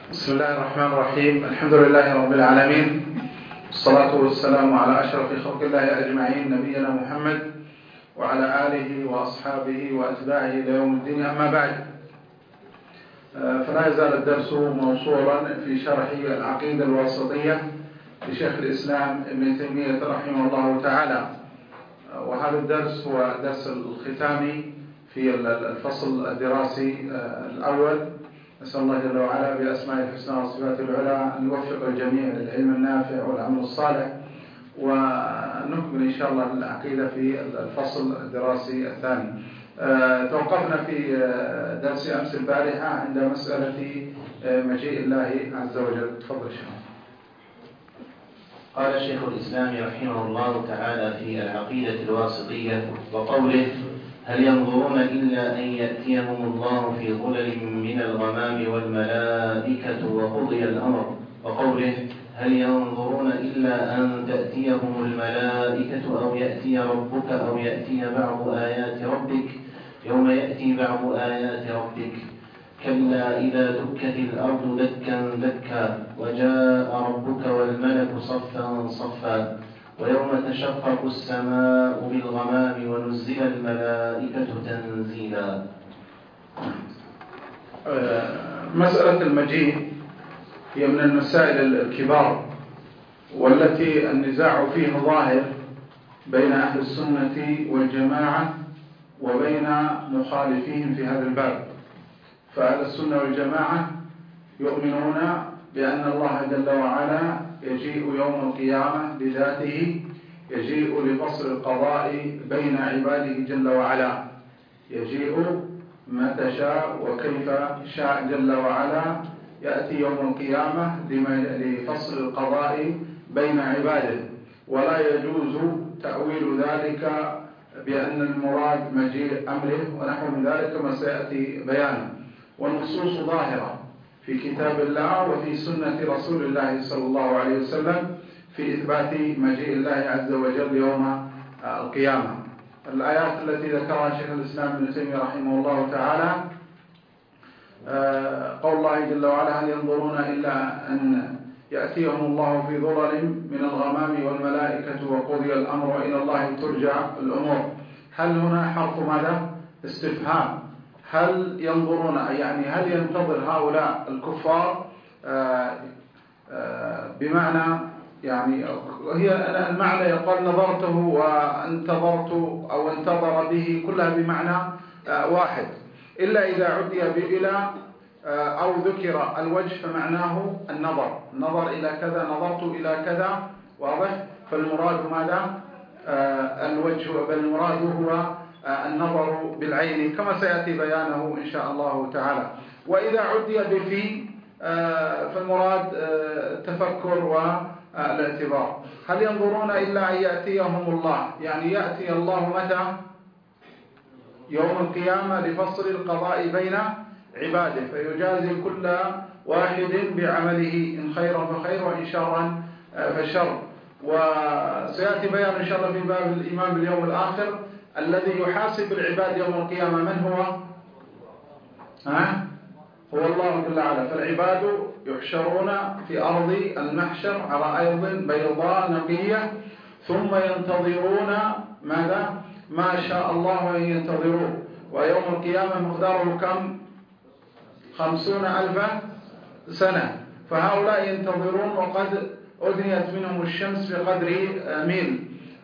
بسم الله الرحمن الرحيم. الحمد لله رب العالمين، والصلاة والسلام على أشرف خلق الله أجمعين، نبينا محمد وعلى آله وأصحابه وأتباعه إلى يوم الدين. أما بعد، فلا يزال الدرس موصولا في شرح العقيدة الواسطية لشيخ الإسلام ابن تيمية رحمه الله تعالى، وهذا الدرس هو درس الختامي في الفصل الدراسي الأول. نسأل الله جل وعلا بأسماء الحسنى وصفاته العلى أن يوفق الجميع للعلم النافع والعمل الصالح، ونكمل إن شاء الله العقيدة في الفصل الدراسي الثاني. توقفنا في درس أمس البارحة عند مسألة مجيء الله عز وجل. تفضل شيخ. قال شيخ الإسلام رحمه الله تعالى في العقيدة الواسطية وقوله: هل ينظرون إلا أن يأتيهم الله في ظلل من الغمام والملائكة وقضي الأمر، وقوله: هل ينظرون إلا أن تأتيهم الملائكة أو يأتي ربك أو يأتي بعض آيات ربك يوم يأتي بعض آيات ربك كلا إذا دكت الأرض دكا دكا وجاء ربك والملك صفا صفا ويوم تشقق السماء بالغمام ونزل الملائكة تنزيلا. مسألة المجيء هي من المسائل الكبار، والتي النزاع فيها ظاهر بين أهل السنة والجماعة وبين مخالفين في هذا الباب. فأهل السنة والجماعة يؤمنون بأن الله جل وعلا يجيء يوم القيامة بذاته، يجيء لفصل القضاء بين عباده جل وعلا، يجيء متى شاء وكيف شاء جل وعلا، يأتي يوم القيامة لفصل القضاء بين عباده، ولا يجوز تأويل ذلك بأن المراد مجيء أمره ونحو من ذلك كما سيأتي بيانه. والنصوص ظاهرة في كتاب الله وفي سنة رسول الله صلى الله عليه وسلم في إثبات مجيء الله عز وجل يوم القيامة. الآيات التي ذكرها شيخ الإسلام ابن تيمية رحمه الله تعالى: قول الله جل وعلا: هل ينظرون إلا أن يأتيهم الله في ظلل من الغمام والملائكة وقضي الأمر وإلى الله ترجع الأمور. هل هنا حرف ماذا؟ استفهام. هل ينظرون يعني هل ينتظر هؤلاء الكفار، بمعنى يعني هي المعنى يقول نظرته وانتظرت أو انتظر به، كلها بمعنى واحد، إلا إذا عدي إلى أو ذكر الوجه فمعناه النظر إلى كذا، نظرت إلى كذا، واضح؟ فالمراد ماذا؟ الوجه، بل المراد هو النظر بالعين كما سيأتي بيانه إن شاء الله تعالى. وإذا عدي بفي فالمراد التفكر والاعتبار. هل ينظرون إلا أن يأتيهم الله، يعني يأتي الله متى؟ يوم القيامة لفصل القضاء بين عباده، فيجازي كل واحد بعمله، إن خيرا فخير وإن شرا فشر. وسيأتي بيان إن شاء الله في باب الإيمان باليوم الآخر الذي يحاسب العباد يوم القيامة. من هو؟ هو الله جل وعلا. فالعباد يحشرون في أرض المحشر على أرض بيضاء نقية، ثم ينتظرون ماذا؟ ما شاء الله أن ينتظروه. ويوم القيامة مقداره كم؟ 50,000 سنة. فهؤلاء ينتظرون وقد أدنيت منهم الشمس بقدر ميل،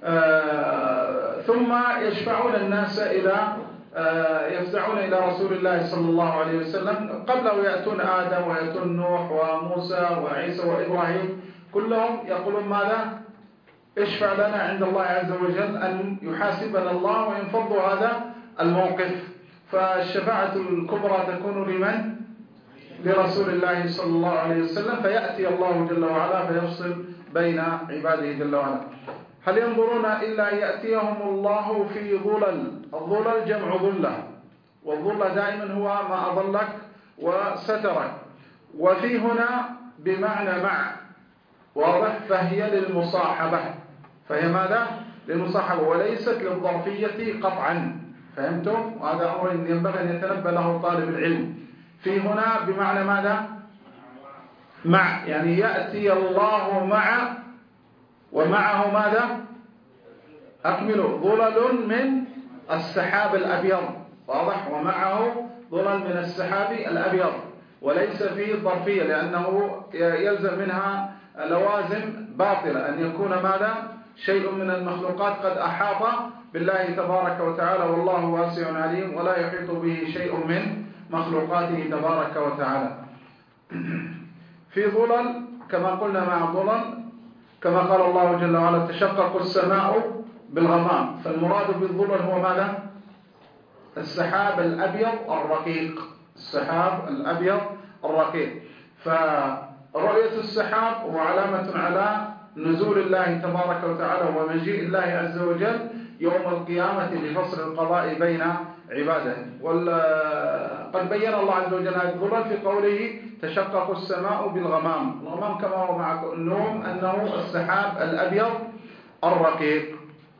ثم يشفعون الناس يفزعون إلى رسول الله صلى الله عليه وسلم. قبله يأتون آدم ويأتون نوح وموسى وعيسى وإبراهيم، كلهم يقولون ماذا؟ اشفع لنا عند الله عز وجل أن يحاسبنا الله وينفض هذا الموقف. فالشفاعة الكبرى تكون لمن؟ لرسول الله صلى الله عليه وسلم، فيأتي الله جل وعلا فيفصل بين عباده جل وعلا. هل ينظرون إلا أن يأتيهم الله في ظلل. الظلل جمع ظلة، والظلة دائما هو ما أظلك وسترك، وفي هنا بمعنى مع، واضح؟ فهي للمصاحبة، فهي ماذا؟ للمصاحبة وليست للظرفية قطعا. فهمتم؟ وهذا أمر ينبغي أن يتنبه له طالب العلم. في هنا بمعنى ماذا؟ مع، يعني يأتي الله مع، ومعه ماذا؟ أكملوا. ظلل من السحاب الأبيض، واضح؟ ومعه ظلل من السحاب الأبيض، وليس فيه ظرفية لأنه يلزم منها لوازم باطلة، أن يكون ماذا؟ شيء من المخلوقات قد أحاط بالله تبارك وتعالى، والله واسع عليم ولا يحيط به شيء من مخلوقاته تبارك وتعالى. في ظلل كما قلنا، مع ظلل كما قال الله جل وعلا تشقق السماء بالغمام، فالمراد بالظلل هو ماذا؟ السحاب الأبيض الرقيق، السحاب الأبيض الرقيق. فرؤية السحاب هو علامة على نزول الله تبارك وتعالى ومجيء الله عز وجل يوم القيامة لفصل القضاء بين عباده. قد بين الله عز وجل هذه الظلل في قوله تشقق السماء بالغمام. الغمام كما هو معكم النوم أنه السحاب الأبيض الرقيق.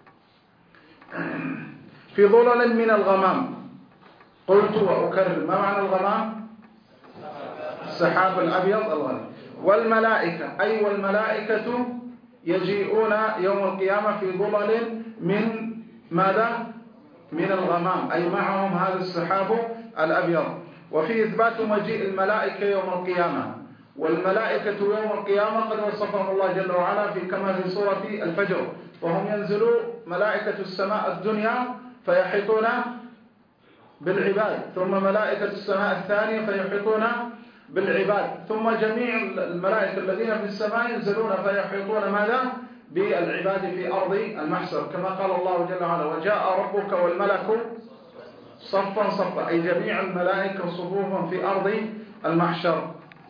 في ظلل من الغمام. قلت وأكرر، ما معنى الغمام؟ السحاب الأبيض الغمام. والملائكة، أي والملائكة يجيئون يوم القيامة في ظلل من ماذا؟ من الغمام، أي معهم هذا السحاب الأبيض. وفي إثبات مجيء الملائكة يوم القيامة. والملائكة يوم القيامة قد وصفهم الله جل وعلا كما في سورة الفجر، وهم ينزلون ملائكة السماء الدنيا فيحيطون بالعباد، ثم ملائكة السماء الثانية فيحيطون بالعباد، ثم جميع الملائكة الذين في السماء ينزلون فيحيطون ماذا؟ بالعباد في أرض المحشر، كما قال الله جل وعلا وجاء ربك والملك صفا صفا، أي جميع الملائكة صفوفا في أرض المحشر.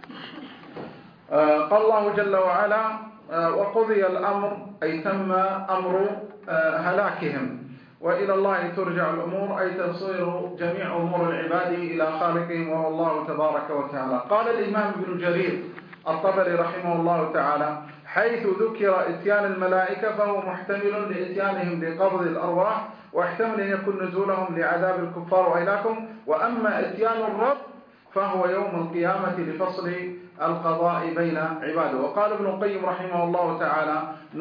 قال الله جل وعلا وقضي الأمر، أي تم أمر هلاكهم، وإلى الله ترجع الأمور، أي تصير جميع أمور العباد إلى خالقهم وهو الله تبارك وتعالى. قال الإمام ابن جرير الطبري رحمه الله تعالى حيث ذكر إتيان الملائكة فهو محتمل لإتيانهم لقبض الأرواح، واحتمل أن يكون نزولهم لعذاب الكفار وإلاكم، وأما إتيان الرب فهو يوم القيامة لفصل القضاء بين عباده. وقال ابن القيم رحمه الله تعالى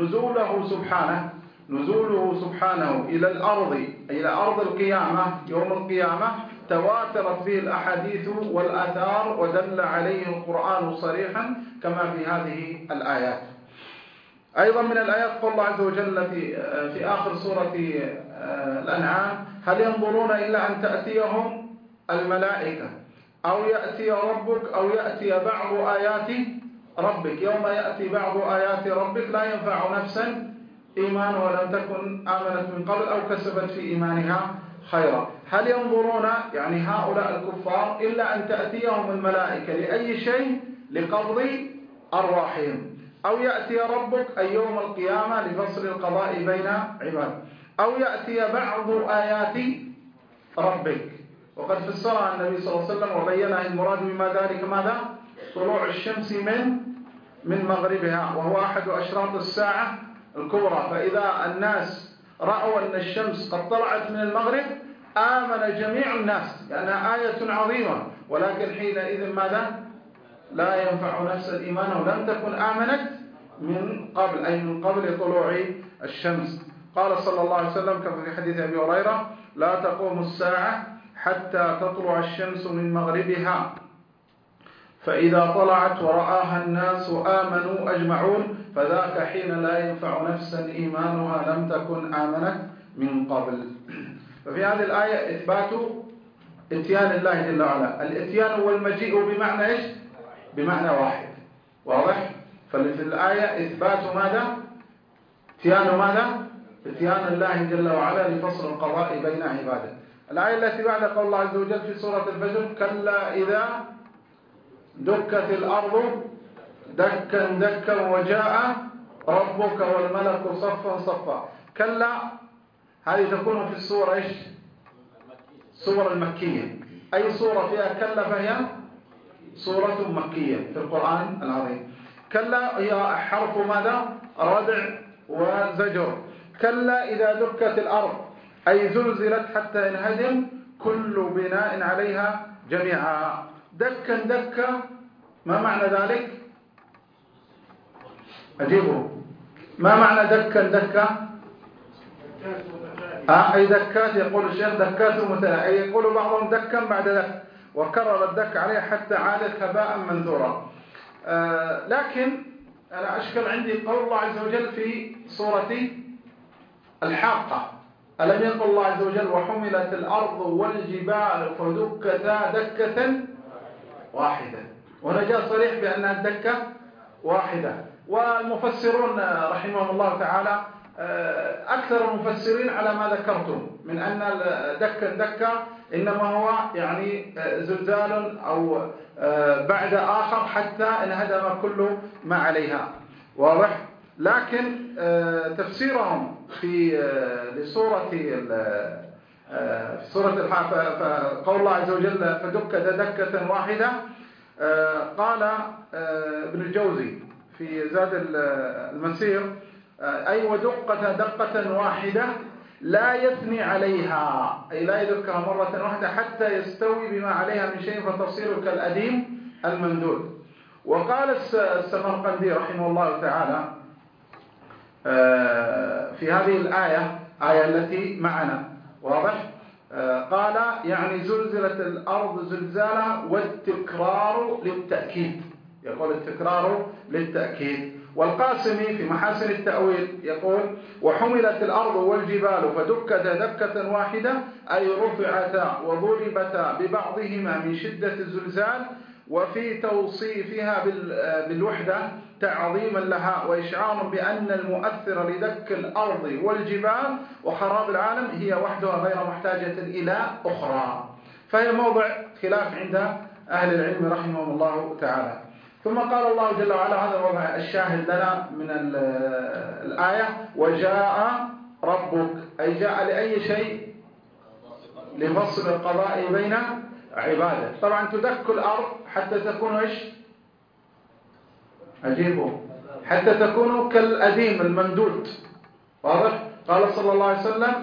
نزوله سبحانه إلى الأرض، إلى أرض القيامة يوم القيامة، تواترت به الأحاديث والآثار ودل عليه القرآن صريحا كما في هذه الآيات. أيضا من الآيات قال الله عز وجل في آخر سورة الأنعام هل ينظرون إلا أن تأتيهم الملائكة أو يأتي ربك أو يأتي بعض آيات ربك. يوم يأتي بعض آيات ربك لا ينفع نفسا إيمان ولم تكن آمنت من قبل أو كسبت في إيمانها خيرا. هل ينظرون يعني هؤلاء الكفار إلا أن تأتيهم الملائكة لأي شيء؟ لقبض أرواحهم. أو يأتي ربك أي يوم القيامة لفصل القضاء بين عباد، أو يأتي بعض آيات ربك. وقد فسرها النبي صلى الله عليه وسلم وبينها المراد بما ذلك ماذا؟ طلوع الشمس من مغربها، وهو أحد أشراط الساعة الكبرى. فإذا الناس رأوا أن الشمس قد طلعت من المغرب آمن جميع الناس لأنها آية عظيمة، ولكن حينئذ ماذا؟ لا ينفع نفس الإيمان ولم تكن آمنت من قبل، أي من قبل طلوع الشمس. قال صلى الله عليه وسلم كما في حديث أبي هريرة لا تقوم الساعة حتى تطلع الشمس من مغربها، فإذا طلعت ورآها الناس آمنوا أجمعون فذاك حين لا ينفع نفسا إيمانها لم تكن آمنت من قبل. ففي هذه الآية إثبات إتيان الله جل وعلا. الإتيان والمجيء بمعنى إيش؟ بمعنى واحد، واضح؟ ففي الآية إثبات ماذا؟ إتيان ماذا؟ إتيان الله جل وعلا لفصل القضاء بين عباده. الآية التي بعد قول الله عز وجل في سورة الفجر كلا إذا دكت الأرض دكا دكا وجاء ربك والملك صفا صفا. كلا هذه تكون في السورة إيش؟ سورة المكية. أي سورة فيها كلا فهي سورة مكية في القرآن العظيم. كلا هي حرف ماذا؟ ردع وزجر. كلا إذا دكت الأرض أي زلزلت حتى ينهدم كل بناء عليها جميعا. دكا دكا ما معنى ذلك؟ أجيبه. ما معنى دكا دكا؟ أي دكات، يقول الشيخ دكات متلاعبة، أي يقول بعضهم دكا بعد دك، وكرر الدك عليه حتى عادت هباء منثورا. لكن أنا أشكل عندي قول الله عز وجل في سورة الحاقة: ألم يقل الله عز وجل وحملت الأرض والجبال فدكتا دكة واحدة، وهنا جاء صريح بأنها الدكة واحدة. والمفسرون رحمهم الله تعالى أكثر المفسرين على ما ذكرتم من أن دكة إنما هو يعني زلزال أو بعد آخر حتى انهدم كل ما عليها، واضح. لكن تفسيرهم في لسورة قول الله عز وجل فدكت دكة واحدة، قال ابن الجوزي في زاد المسير: أي ودقة دقة واحدة لا يثني عليها، أي لا يدكها مرة واحدة حتى يستوي بما عليها من شيء فتصير كالأديم الممدود. وقال السمرقندي رحمه الله تعالى في هذه الآية التي معنا، واضح، قال يعني زلزلت الأرض زلزالها، والتكرار للتأكيد، يقول التكرار للتأكيد. والقاسمي في محاسن التأويل يقول وحملت الأرض والجبال فدكتا دكة واحدة، أي رفعتا وضربتا ببعضهما من شدة الزلزال، وفي توصيفها بالوحدة تعظيما لها وإشعار بأن المؤثر لدك الأرض والجبال وخراب العالم هي وحدها غير محتاجة إلى أخرى. فهي موضع خلاف عند أهل العلم رحمهم الله تعالى. ثم قال الله جل وعلا، هذا هو الشاهد لنا من الآية: وجاء ربك، أي جاء لأي شيء؟ لفصل القضاء بين عباده. طبعا تدك الأرض حتى تكون إيش؟ أجيبه، حتى تكون كالأديم الممدود، واضح. قال صلى الله عليه وسلم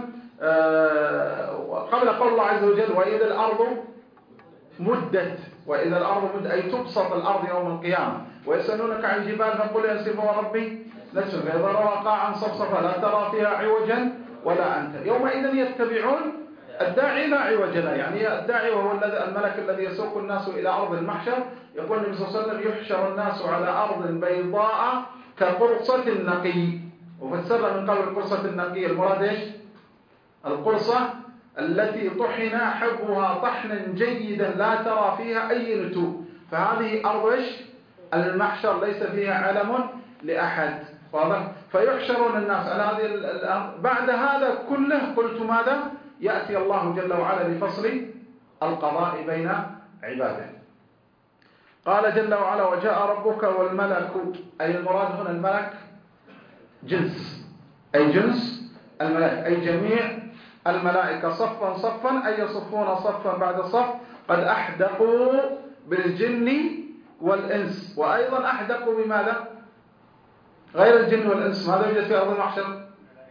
قبل قول الله عز وجل وإذا الأرض مدت، وإذا الأرض مدت أي تبسط الأرض يوم القيامة. ويسألونك عن الجبال فقل ينسفها ربي نسفا فإذا رأى قاعا صفصفا لا ترى فيها عوجا ولا أمتا يومئذ يتبعون الداعي لا عوج له، يعني الداعي وهو الملك الذي يسوق الناس إلى أرض المحشر. يقول النبي صلى الله عليه وسلم يحشر الناس على أرض بيضاء كقرصة النقي. وفسرنا من قبل القرصة النقي المراد إيش؟ القرصة التي طحن حبها طحنا جيدا لا ترى فيها أي نتوء. فهذه أرض إيش؟ المحشر ليس فيها علم لأحد، واضح. فيحشرون الناس على هذه الأرض. بعد هذا كله قلت ماذا؟ يأتي الله جل وعلا لفصل القضاء بين عباده. قال جل وعلا وجاء ربك والملك، أي المراد هنا الملك جنس، أي جنس الملائكة، أي جميع الملائكة صفا صفا، أي يصفون صفا بعد صف. قد أحدقوا بالجن والإنس، وأيضا أحدقوا بماذا؟ غير الجن والإنس. ماذا يوجد في أرض المحشر؟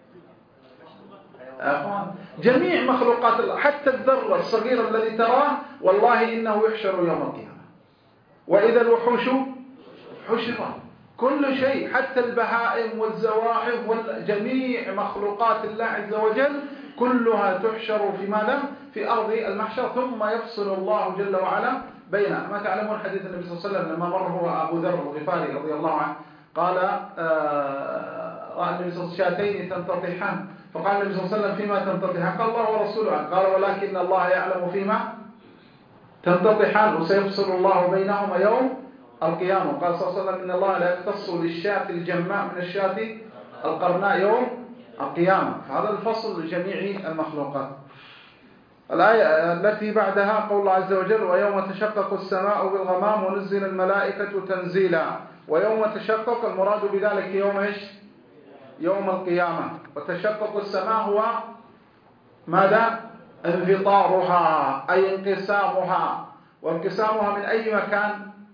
جميع مخلوقات الله، حتى الذرة الصغيرة الذي تراه والله إنه يحشر يوم القيامة. وإذا الوحوش حشرت، كل شيء حتى البهائم والزواحف وجميع مخلوقات الله عز وجل كلها تحشر في ماذا؟ في أرض المحشر. ثم يفصل الله جل وعلا بينها. ما تعلمون حديث النبي صلى الله عليه وسلم لما مر هو أبو ذر الغفاري رضي الله عنه، قال رأى النبي صلى الله عليه وسلم شاتين تنتطحان، فقال النبي صلى الله عليه وسلم فيما تنتطحان؟ قال الله ورسوله. قال ولكن الله يعلم فيما تنتطحان وسيفصل الله بينهما يوم القيامة. قال صلى الله عليه وسلم إن الله لا يختص للشاة الجماء من الشاة القرناء يوم القيامة. هذا الفصل لجميع المخلوقات. الآية التي بعدها قول الله عز وجل ويوم تشقق السماء بالغمام ونزل الملائكة تنزيلا. ويوم تشقق المراد بذلك يوم إيش؟ يوم القيامة. وتشقق السماء هو ماذا؟ انفطارها، أي انقسامها. وانقسامها من أي مكان؟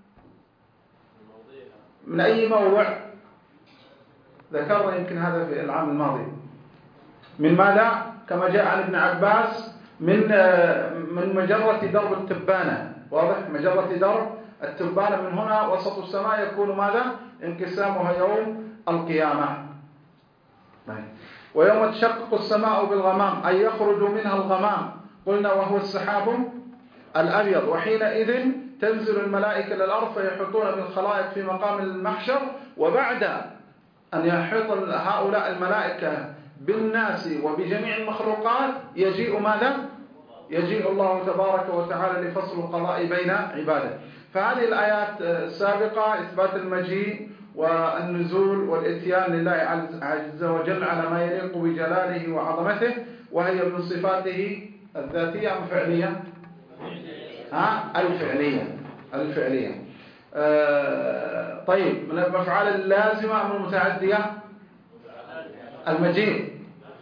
من أي موضع؟ ذكرنا يمكن هذا في العام الماضي. من ماذا؟ كما جاء عن ابن عباس من مجرة درب التبانة، واضح، مجرة درب التبان من هنا وسط السماء يكون ماذا؟ انقسامها يوم القيامة. ويوم تشقق السماء بالغمام أي يخرج منها الغمام، قلنا وهو السحاب الأبيض، وحينئذ تنزل الملائكة للأرض فيحطون بالخلائق في مقام المحشر. وبعد أن يحيط هؤلاء الملائكة بالناس وبجميع المخلوقات يجيء ماذا؟ يجيء الله تبارك وتعالى لفصل القضاء بين عباده. فهذه الآيات السابقة إثبات المجيء والنزول والإتيان لله عز وجل على ما يليق بجلاله وعظمته، وهي من صفاته الذاتية أم فعلية؟ الفعلية. طيب، من الأفعال اللازمة أم المتعدية؟ المجيء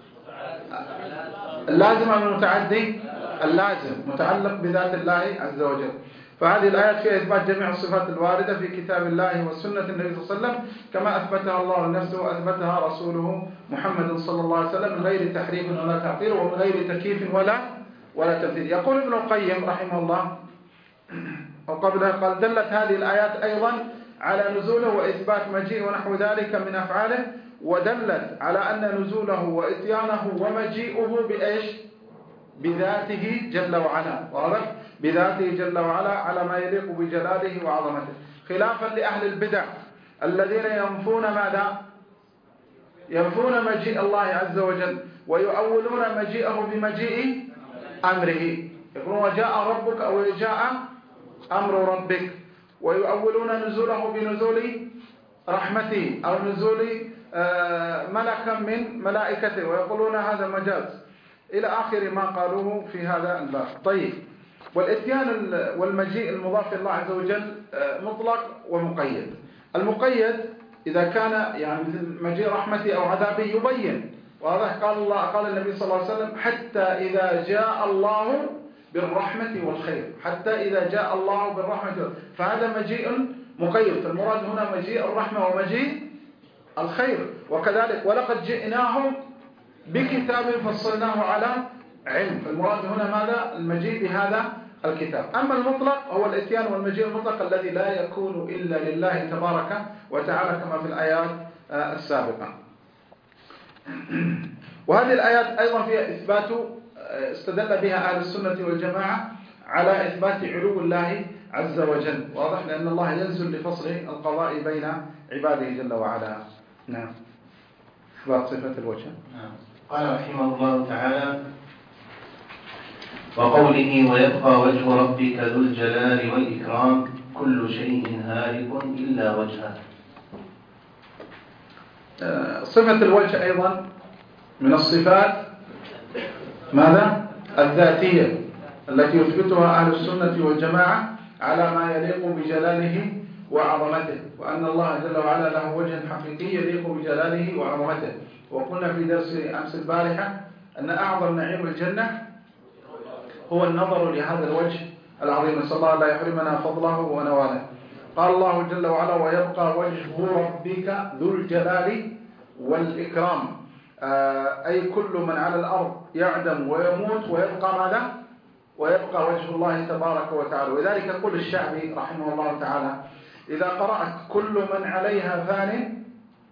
اللازم أم المتعدي؟ اللازم، متعلق بذات الله عز وجل. فهذه الآيات فيها إثبات جميع الصفات الواردة في كتاب الله وسنة النبي صلى الله عليه وسلم كما أثبتها الله لنفسه وأثبتها رسوله محمد صلى الله عليه وسلم من غير تحريف ولا تعطيل ومن غير تكييف ولا تمثيل. يقول ابن القيم رحمه الله وقبلها قال: دلت هذه الآيات أيضا على نزوله وإثبات مجيء ونحو ذلك من أفعاله، ودلت على أن نزوله وإتيانه ومجيئه بإيش؟ بذاته جل وعلا، واضح؟ بذاته جل وعلا على ما يليق بجلاله وعظمته، خلافا لأهل البدع الذين ينفون ماذا؟ ينفون مجيء الله عز وجل ويؤولون مجيئه بمجيء أمره، يقولون وجاء ربك أو جاء أمر ربك، ويؤولون نزوله بنزول رحمته أو نزول ملكا من ملائكته ويقولون هذا مجاز، إلى آخر ما قالوه في هذا الباب. طيب، والإتيان والمجيء المضاف الله عز وجل مطلق ومقيد. المقيد إذا كان يعني مثل مجيء رحمته أو عذابه يبين، واضح؟ قال النبي صلى الله عليه وسلم: حتى إذا جاء الله بالرحمة والخير، حتى إذا جاء الله بالرحمة، فهذا مجيء مقيد. فالمراد هنا مجيء الرحمة ومجيء الخير. وكذلك ولقد جئناهم بكتاب فصلناه على علم، فالمراد هنا ماذا؟ المجيء بهذا الكتاب. أما المطلق هو الإتيان والمجيء المطلق الذي لا يكون إلا لله تبارك وتعالى كما في الآيات السابقة. وهذه الآيات أيضا فيها إثبات استدل بها أهل السنة والجماعة على إثبات علو الله عز وجل، واضح؟ لأن الله ينزل لفصل القضاء بين عباده جل وعلا. نعم. إثبات صفة الوجه. قال رحمه الله تعالى: وقوله: ويبقى وجه ربك ذو الجلال والإكرام كل شيء هالك إلا وجهه. صفة الوجه أيضا من الصفات ماذا؟ الذاتية التي يثبتها أهل السنة والجماعة على ما يليق بجلاله وعظمته، وأن الله جل وعلا له وجه حقيقي يليق بجلاله وعظمته. وقلنا في درس أمس البارحة أن أعظم نعيم الجنة هو النظر لهذا الوجه العظيم، نسأل الله لا يحرمنا فضله ونواله. قال الله جل وعلا: ويبقى وجه ربك ذو الجلال والإكرام، أي كل من على الأرض يعدم ويموت ويبقى ماذا؟ ويبقى وجه الله تبارك وتعالى. ولذلك يقول الشعبي رحمه الله تعالى: إذا قرأت كل من عليها فان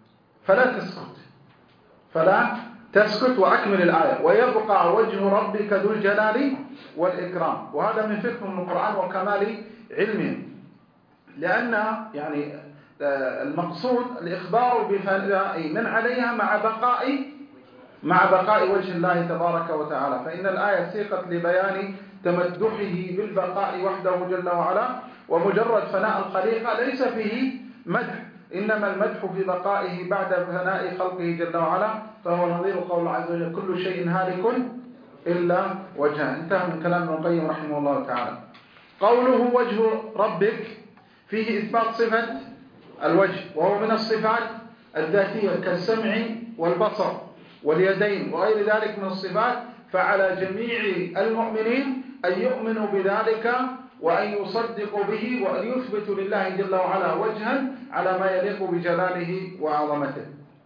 فلا تسكت وأكمل الآية: ويبقى وجه ربك ذو الجلال والإكرام. وهذا من فقه من القرآن وكمال علمه، لأن يعني المقصود الإخبار بفناء من عليها مع بقاء وجه الله تبارك وتعالى، فإن الآية سيقت لبيان تمدحه بالبقاء وحده جل وعلا، ومجرد فناء الخليقة ليس فيه مدح، إنما المدح في بقائه بعد فناء خلقه جل وعلا، فهو نظير قول عز وجل: كل شيء هالك إلا وجهه. انتهى من كلام ابن القيم رحمه الله تعالى. قوله وجه ربك فيه إثبات صفة الوجه، وهو من الصفات الذاتية كالسمع والبصر واليدين وغير ذلك من الصفات، فعلى جميع المؤمنين أن يؤمنوا بذلك وأن يصدقوا به وأن يثبتوا لله جل وعلا وجها على ما يليق بجلاله وعظمته.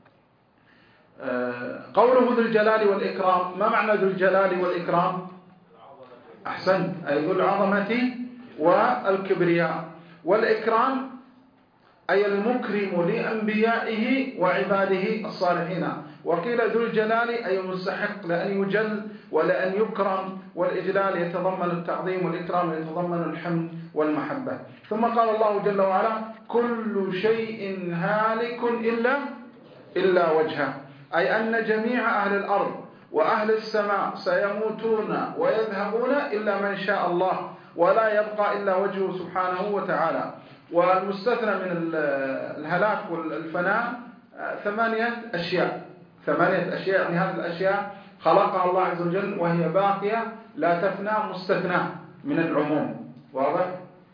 قوله ذو الجلال والإكرام، ما معنى ذو الجلال والإكرام؟ أحسن، أي ذو العظمة والكبرياء. والإكرام أي المكرم لأنبيائه وعباده الصالحين. وقيل ذو الجلال أي مستحق لأن يجل ولأن يكرم، والإجلال يتضمن التعظيم والإكرام يتضمن الحمد والمحبة. ثم قال الله جل وعلا كل شيء هالك إلا وجهه، أي أن جميع أهل الأرض وأهل السماء سيموتون ويذهبون إلا من شاء الله، ولا يبقى إلا وجهه سبحانه وتعالى. والمستثنى من الهلاك والفناء 8 أشياء، يعني هذه الأشياء خلقها الله عز وجل وهي باقية لا تفنى، مستثنى من العموم. واضح؟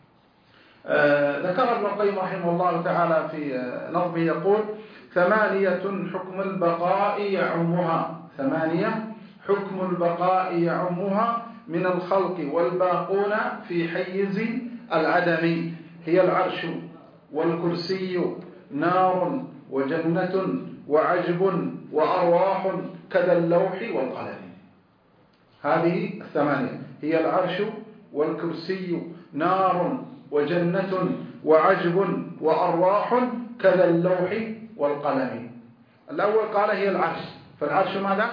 ذكر ابن القيم رحمه الله تعالى في نظمه يقول 8 حكم البقاء يعمها، 8 حكم البقاء يعمها من الخلق والباقون في حيز العدم، هي العرش والكرسي نار وجنة وعجب وأرواح كذا اللوح والقلم. هذه 8 هي العرش والكرسي نار وجنة وعجب وأرواح كذا اللوح والقلم. الأول قال هي العرش، فالعرش ماذا؟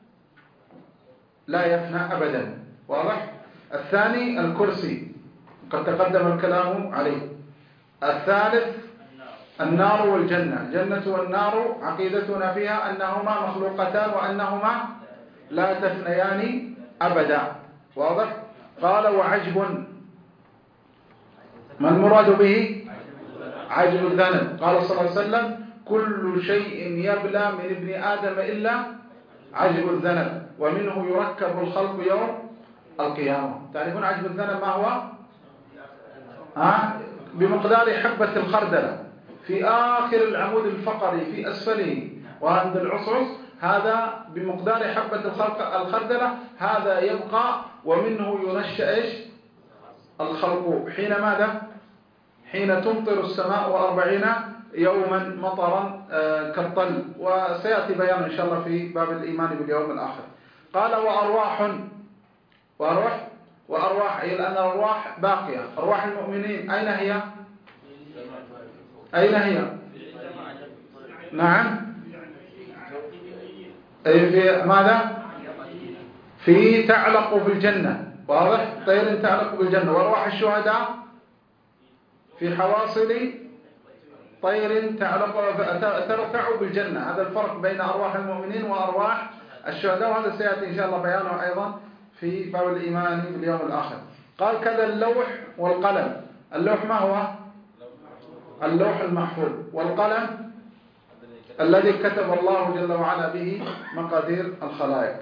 لا يفنى أبدا. واضح؟ الثاني الكرسي قد تقدم الكلام عليه. الثالث النار والجنة، الجنة والنار عقيدتنا فيها أنهما مخلوقتان وأنهما لا تفنيان أبدا. واضح؟ قال وعجب، ما المراد به؟ عجب الذنب. قال صلى الله عليه وسلم كل شيء يبلى من ابن آدم إلا عجب الذنب ومنه يركب الخلق يوم القيامة. تعرفون عجب الذنب ما هو؟ بمقدار حبة الخردلة في آخر العمود الفقري في أسفله وعند العصعص، هذا بمقدار حبة الخردلة، هذا يبقى ومنه ينشأ الخلق حين ماذا؟ حين تمطر السماء 40 يوما مطرا كالطل، وسيأتي بيان إن شاء الله في باب الإيمان باليوم الآخر. قال وأرواح أي لأن الأرواح باقية. أرواح المؤمنين أين هي؟ نعم، أي في ماذا؟ في تعلق في الجنة. واضح؟ طير تعلق بالجنة. وأرواح الشهداء في حواصل طير ترتع بالجنة. هذا الفرق بين أرواح المؤمنين وأرواح الشهداء، وهذا سيأتي إن شاء الله بيانه أيضا في باب الإيمان باليوم الآخر. قال كذا اللوح والقلم. اللوح ما هو؟ اللوح المحفوظ، والقلم الذي كتب الله جل وعلا به مقادير الخلائق.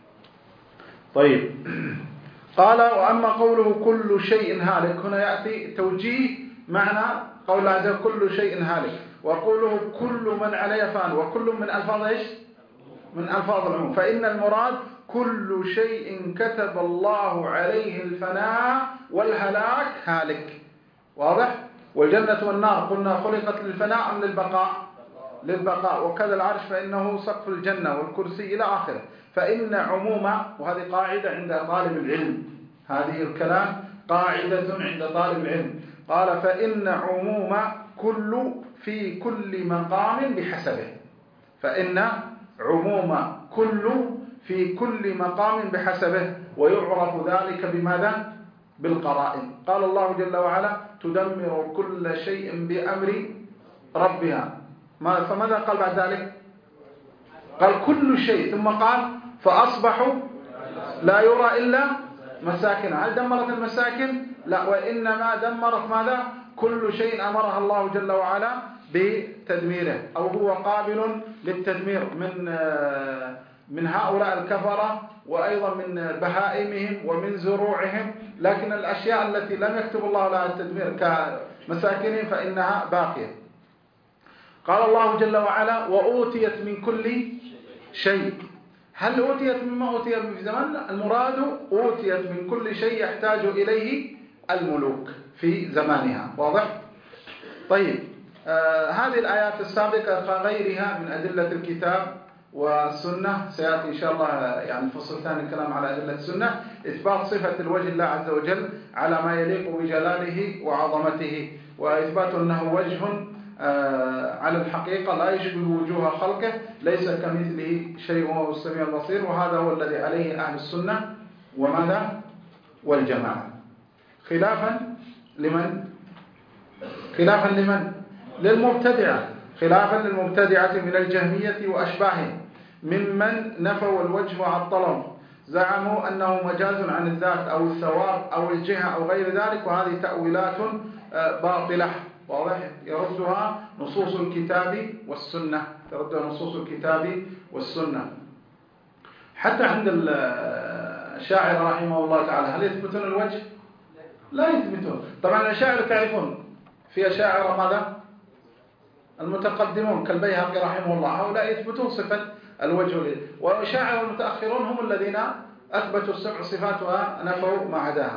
طيب، قال وأما قوله كل شيء هالك، هنا يأتي توجيه معنى قول هذا كل شيء هالك، وقوله كل من عليه فان، وكل من ألفاظ إيش؟ من ألفاظ العموم. فإن المراد كل شيء كتب الله عليه الفناء والهلاك هالك. واضح؟ والجنة والنار قلنا خلقت للفناء أم للبقاء. وكذا العرش فإنه سقف الجنة والكرسي إلى آخره. فإن عموم، وهذه قاعدة عند طالب العلم، هذه الكلام قاعدة عند طالب العلم. قال فإن عموم كل في كل مقام بحسبه. فإن عموم كل في كل مقام بحسبه، ويعرف ذلك بماذا؟ بالقرائن. قال الله جل وعلا تدمر كل شيء بأمر ربها. فماذا قال بعد ذلك؟ قال كل شيء، ثم قال فأصبحوا لا يرى إلا مساكن. هل دمرت المساكن؟ لا، وإنما دمرت ماذا؟ كل شيء أمرها الله جل وعلا بتدميره، أو هو قابل للتدمير من هؤلاء الكفرة، وأيضا من بهائمهم ومن زروعهم. لكن الأشياء التي لم يكتب الله لها التدمير كمساكنهم فإنها باقية. قال الله جل وعلا وأوتيت من كل شيء. هل أوتيت مما أوتيت في زمن؟ المراد أوتيت من كل شيء يحتاج إليه الملوك في زمانها. واضح؟ طيب، هذه الآيات السابقة غيرها من أدلة الكتاب والسنة سيأتي إن شاء الله يعني الفصل الثاني الكلام على أدلة السنة، إثبات صفة الوجه الله عز وجل على ما يليق بجلاله وعظمته. وإثبات أنه وجه على الحقيقة لا يشبه وجوه خلقه، ليس كمثله شيء وهو السميع البصير. وهذا هو الذي عليه أهل السنة وماذا والجماعة، خلافا لمن؟ للمبتدعة، خلافا للمبتدعة من الجهمية وأشباههم ممن نفوا الوجه وعطلوا، زعموا أنه مجاز عن الذات أو الثواب أو الجهة أو غير ذلك، وهذه تأويلات باطلة واضح يردها نصوص الكتاب والسنة. حتى عند الشاعر رحمه الله تعالى هل يثبتون الوجه؟ لا يثبتون. طبعا الأشاعرة تعرفون في أشاعرة ماذا؟ المتقدمون كالبيهقي رحمه الله، هؤلاء يثبتون صفة الوجه، والأشاعرة المتأخرون هم الذين أثبتوا السبع صفات ونفوا ما عداها.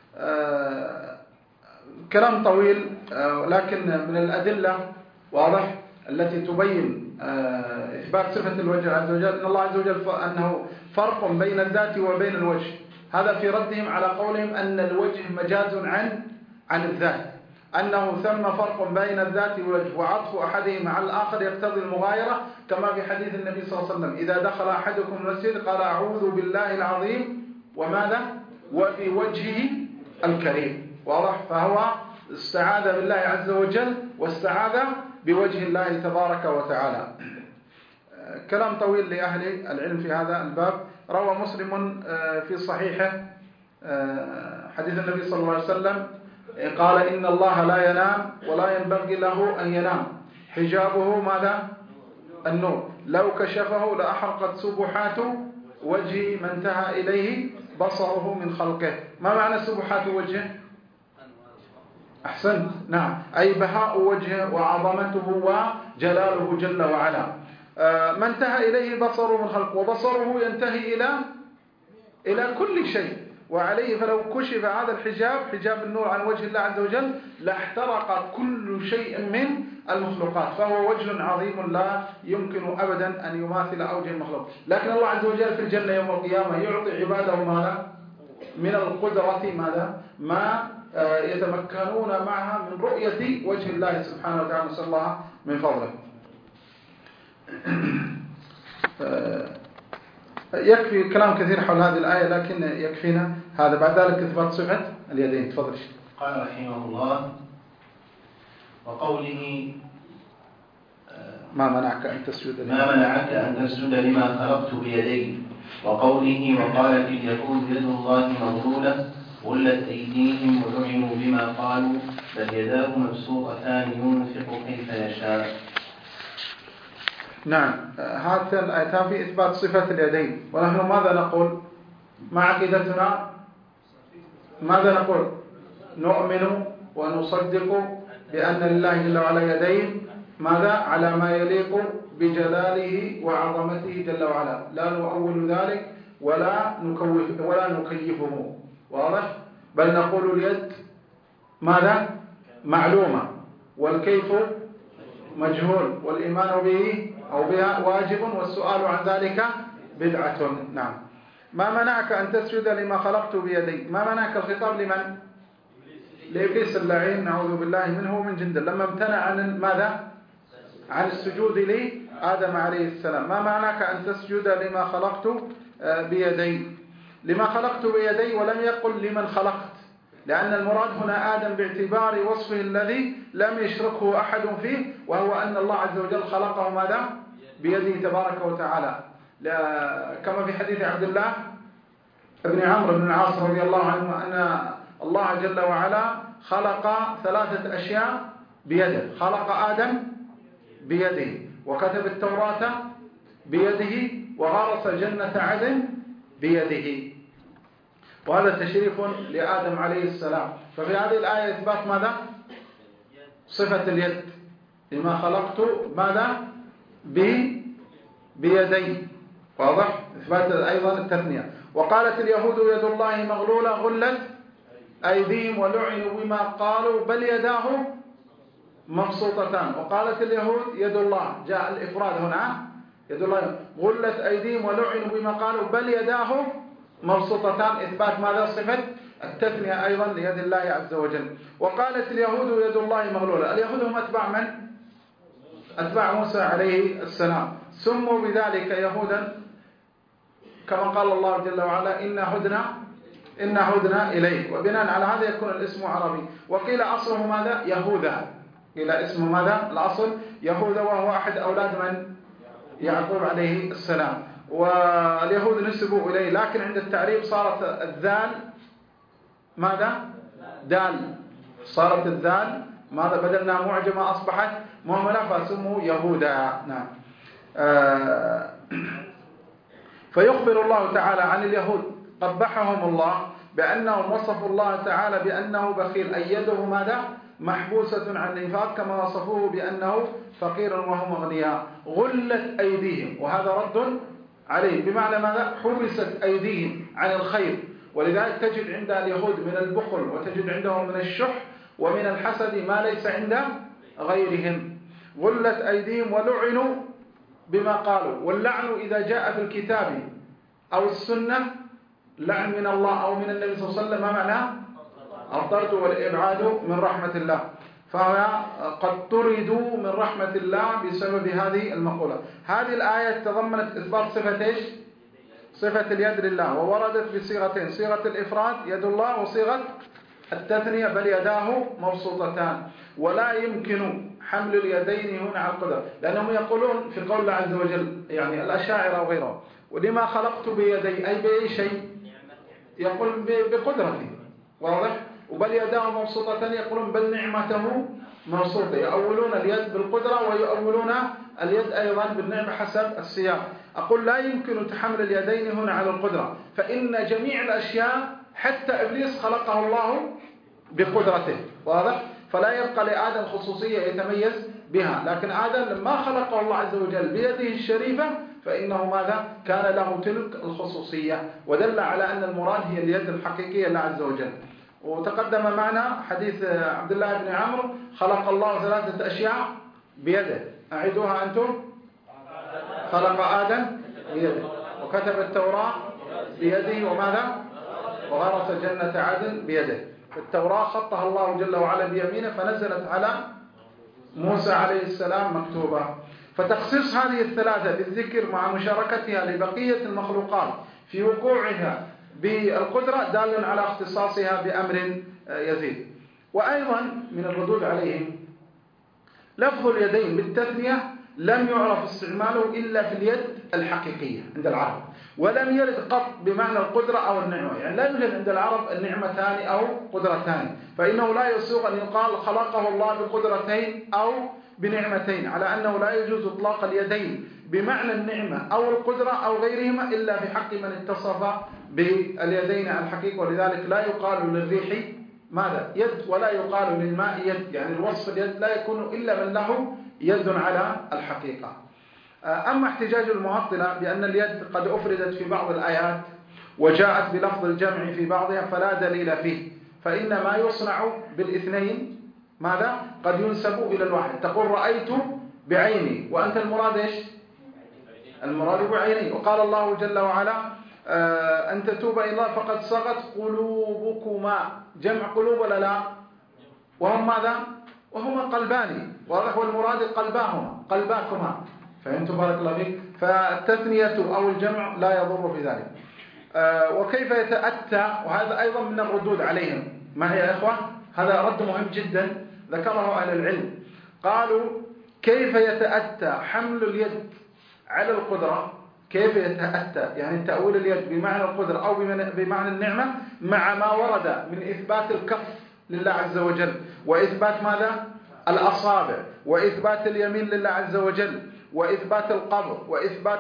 كلام طويل، لكن من الأدلة واضح التي تبين إثبات صفة الوجه عز وجل أن الله عز وجل أنه فرق بين الذات وبين الوجه، هذا في ردهم على قولهم أن الوجه مجاز عن الذات، أنه ثم فرق بين الذات والوجه، وعطف أحدهما على الآخر يقتضي المغايرة، كما في حديث النبي صلى الله عليه وسلم إذا دخل أحدكم المسجد قال أعوذ بالله العظيم وماذا؟ وبوجهه الكريم، واضح؟ فهو استعاذ بالله عز وجل واستعاذ بوجه الله تبارك وتعالى. كلام طويل لأهل العلم في هذا الباب. روى مسلم في صحيحه حديث النبي صلى الله عليه وسلم قال إن الله لا ينام ولا ينبغي له أن ينام، حجابه ماذا؟ النور، لو كشفه لأحرقت سبحات وجهي ما انتهى إليه بصره من خلقه. ما معنى سبحات وجهه؟ أحسنت، نعم، أي بهاء وجهه وعظمته وجلاله جل وعلا. ما انتهى إليه بصره من خلقه، وبصره ينتهي إلى كل شيء، وعليه فلو كشف هذا الحجاب، حجاب النور عن وجه الله عز وجل، لاحترق كل شيء من المخلوقات، فهو وجه عظيم لا يمكن أبدا أن يماثل أوجه المخلوق. لكن الله عز وجل في الجنة يوم القيامة يعطي عباده ماذا؟ من القدرة ماذا؟ ما يتمكنون معها من رؤية وجه الله سبحانه وتعالى، نسأل الله من فضله. يكفي كلام كثير حول هذه الآية، لكن يكفينا هذا. بعد ذلك إثبات صفة اليدين. تفضل. قال رحمه الله وقوله ما منعك أن تسجد لما خلقت بيدي، وقوله وقالت اليهود يد الله مغلولة غلت أيديهم ولعنوا بما قالوا بل يداه مبسوطتان ينفق كيف يشاء. نعم، هاتان الآيتان في إثبات صفة اليدين. ونحن ماذا نقول مع عقيدتنا؟ ماذا نقول؟ نؤمن ونصدق بأن لله جل وعلا يدين، ماذا؟ على ما يليق بجلاله وعظمته جل وعلا، لا نؤول ذلك ولا نكيفه، واضح؟ بل نقول اليد ماذا؟ معلومة، والكيف مجهول، والإيمان به أو بها واجب، والسؤال عن ذلك بدعة. نعم. ما منعك أن تسجد لما خلقت بيدي؟ ما منعك؟ الخطاب لمن؟ لإبليس اللعين نعوذ بالله منه ومن جنده، لما امتنع عن ماذا؟ عن السجود لآدم عليه السلام. ما معناك أن تسجد لما خلقت بيدي؟ لما خلقت بيدي، ولم يقل لمن خلقت، لأن المراد هنا آدم باعتبار وصفه الذي لم يشركه أحد فيه، وهو أن الله عز وجل خلقه ماذا؟ بيده تبارك وتعالى، كما في حديث عبد الله ابن عمرو بن العاص رضي الله عنه أن الله جل وعلا خلق 3 أشياء بيده. خلق آدم بيده، وكتب التوراة بيده، وغرس جنة عدن بيده، وهذا تشريف لآدم عليه السلام. ففي هذه الآية إثبات ماذا؟ صفة اليد، لما خلقت ماذا؟ بيدي، واضح؟ إثبات أيضا التثنية. وقالت اليهود يد الله مغلولة غلت أيديهم ولعنوا بما قالوا بل يداه مبسوطتان. وقالت اليهود يد الله، جاء الإفراد هنا، يد الله غلت أيديهم ولعنوا بما قالوا بل يداه مبسوطتان، إثبات ماذا؟ صفة التثنية أيضا ليد الله عز وجل. وقالت اليهود يد الله مغلولة. اليهود هم أتباع من؟ أتباع موسى عليه السلام، سموا بذلك يهودا كما قال الله جل وعلا إنا هدنا إليك، وبناء على هذا يكون الاسم عربي. وقيل أصله ماذا؟ يهوذا، قيل اسمه ماذا؟ الأصل يهوذا، وهو أحد أولاد من؟ يعقوب عليه السلام. واليهود نسبوا إليه، لكن عند التعريب صارت الذال ماذا؟ دال، صارت الذال ماذا؟ بدلنا معجمة أصبحت مهملة فسموا يهودا. نعم. فيخبر الله تعالى عن اليهود قبحهم الله بأنهم وصفوا الله تعالى بأنه بخيل، أيده ماذا؟ محبوسة عن الإنفاق، كما وصفوه بأنه فقير وهم أغنياء. غلت أيديهم، وهذا رد عليه، بمعنى ماذا؟ حبست أيديهم عن الخير. ولذلك تجد عند اليهود من البخل، وتجد عندهم من الشح ومن الحسد ما ليس عند غيرهم. غلت أيديهم ولعنوا بما قالوا. واللعن إذا جاء في الكتاب أو السنة، لعن من الله أو من النبي صلى الله عليه وسلم، ما معناه؟ الطرد والإبعاد من رحمة الله. فقد طردوا من رحمة الله بسبب هذه المقولة. هذه الآية تضمنت إثبات صفة إيش؟ صفة اليد لله، ووردت بصيغتين: صيغة الإفراد يد الله، وصيغة التثنية بل يداه مبسوطتان. ولا يمكن حمل اليدين هنا على القدرة، لأنهم يقولون في قول الله عز وجل، يعني الأشاعرة وغيرهم: ولما خلقت بيدي، أي بأي شيء؟ يقول بقدرتي، واضح؟ وبل يداه مبسوطتان يقولون بل نعمته مبسوطة. يؤولون اليد بالقدرة ويؤولون اليد أيضا بالنعمة حسب السياق. أقول لا يمكن تحمل اليدين هنا على القدرة، فإن جميع الأشياء حتى إبليس خلقه الله بقدرته، واضح؟ فلا يبقى لآدم خصوصية يتميز بها، لكن آدم لما خلقه الله عز وجل بيده الشريفة فإنه ماذا؟ كان له تلك الخصوصية، ودل على أن المراد هي اليد الحقيقية لله عز وجل. وتقدم معنا حديث عبد الله بن عمرو: خلق الله 3 أشياء بيده، أعيدوها أنتم: خلق آدم بيده، وكتب التوراة بيده، وماذا؟ وغرس جنة عدن بيده. التوراة خطها الله جل وعلا بيمينه، فنزلت على موسى عليه السلام مكتوبة. فتخصيص هذه الثلاثة بالذكر مع مشاركتها لبقية المخلوقات في وقوعها بالقدرة دال على اختصاصها بأمر يزيد. وأيضا من الردود عليهم: لفظ اليدين بالتثنية لم يعرف استعماله إلا في اليد الحقيقية عند العرب، ولم يرد قط بمعنى القدرة أو النعمة. يعني لا يوجد عند العرب النعمتان أو قدرتان، فإنه لا يسوغ أن يقال خلقه الله بقدرتين أو بنعمتين، على أنه لا يجوز إطلاق اليدين بمعنى النعمة أو القدرة أو غيرهما إلا في حق من اتصف باليدين على الحقيقة. ولذلك لا يقال للريح ماذا؟ يد، ولا يقال للماء يد، يعني الوصف اليد لا يكون إلا من له يد على الحقيقة. أما احتجاج المعطلة بأن اليد قد أفردت في بعض الآيات وجاءت بلفظ الجمع في بعضها فلا دليل فيه، فإن ما يصنع بالاثنين ماذا؟ قد ينسب إلى الواحد. تقول رأيت بعيني، وأنت المراد إيش؟ المراد بعيني. وقال الله جل وعلا: أن تتوبا إلى الله فقد صغت قلوبكما. جمع قلوب ولا لا؟ وهم ماذا؟ وهما قلبان، واضح؟ والمراد قلباكما. فهمتم؟ بارك الله فيك. فالتثنية أو الجمع لا يضر في ذلك. وكيف يتأتى، وهذا أيضا من الردود عليهم. معي يا إخوة؟ هذا رد مهم جدا ذكره أهل العلم. قالوا: كيف يتأتى حمل اليد على القدرة؟ كيف يتأتى يعني تأويل اليد بمعنى القدرة أو بمعنى النعمة مع ما ورد من إثبات الكف لله عز وجل، وإثبات ماذا؟ الأصابع، وإثبات اليمين لله عز وجل، وإثبات القبض، وإثبات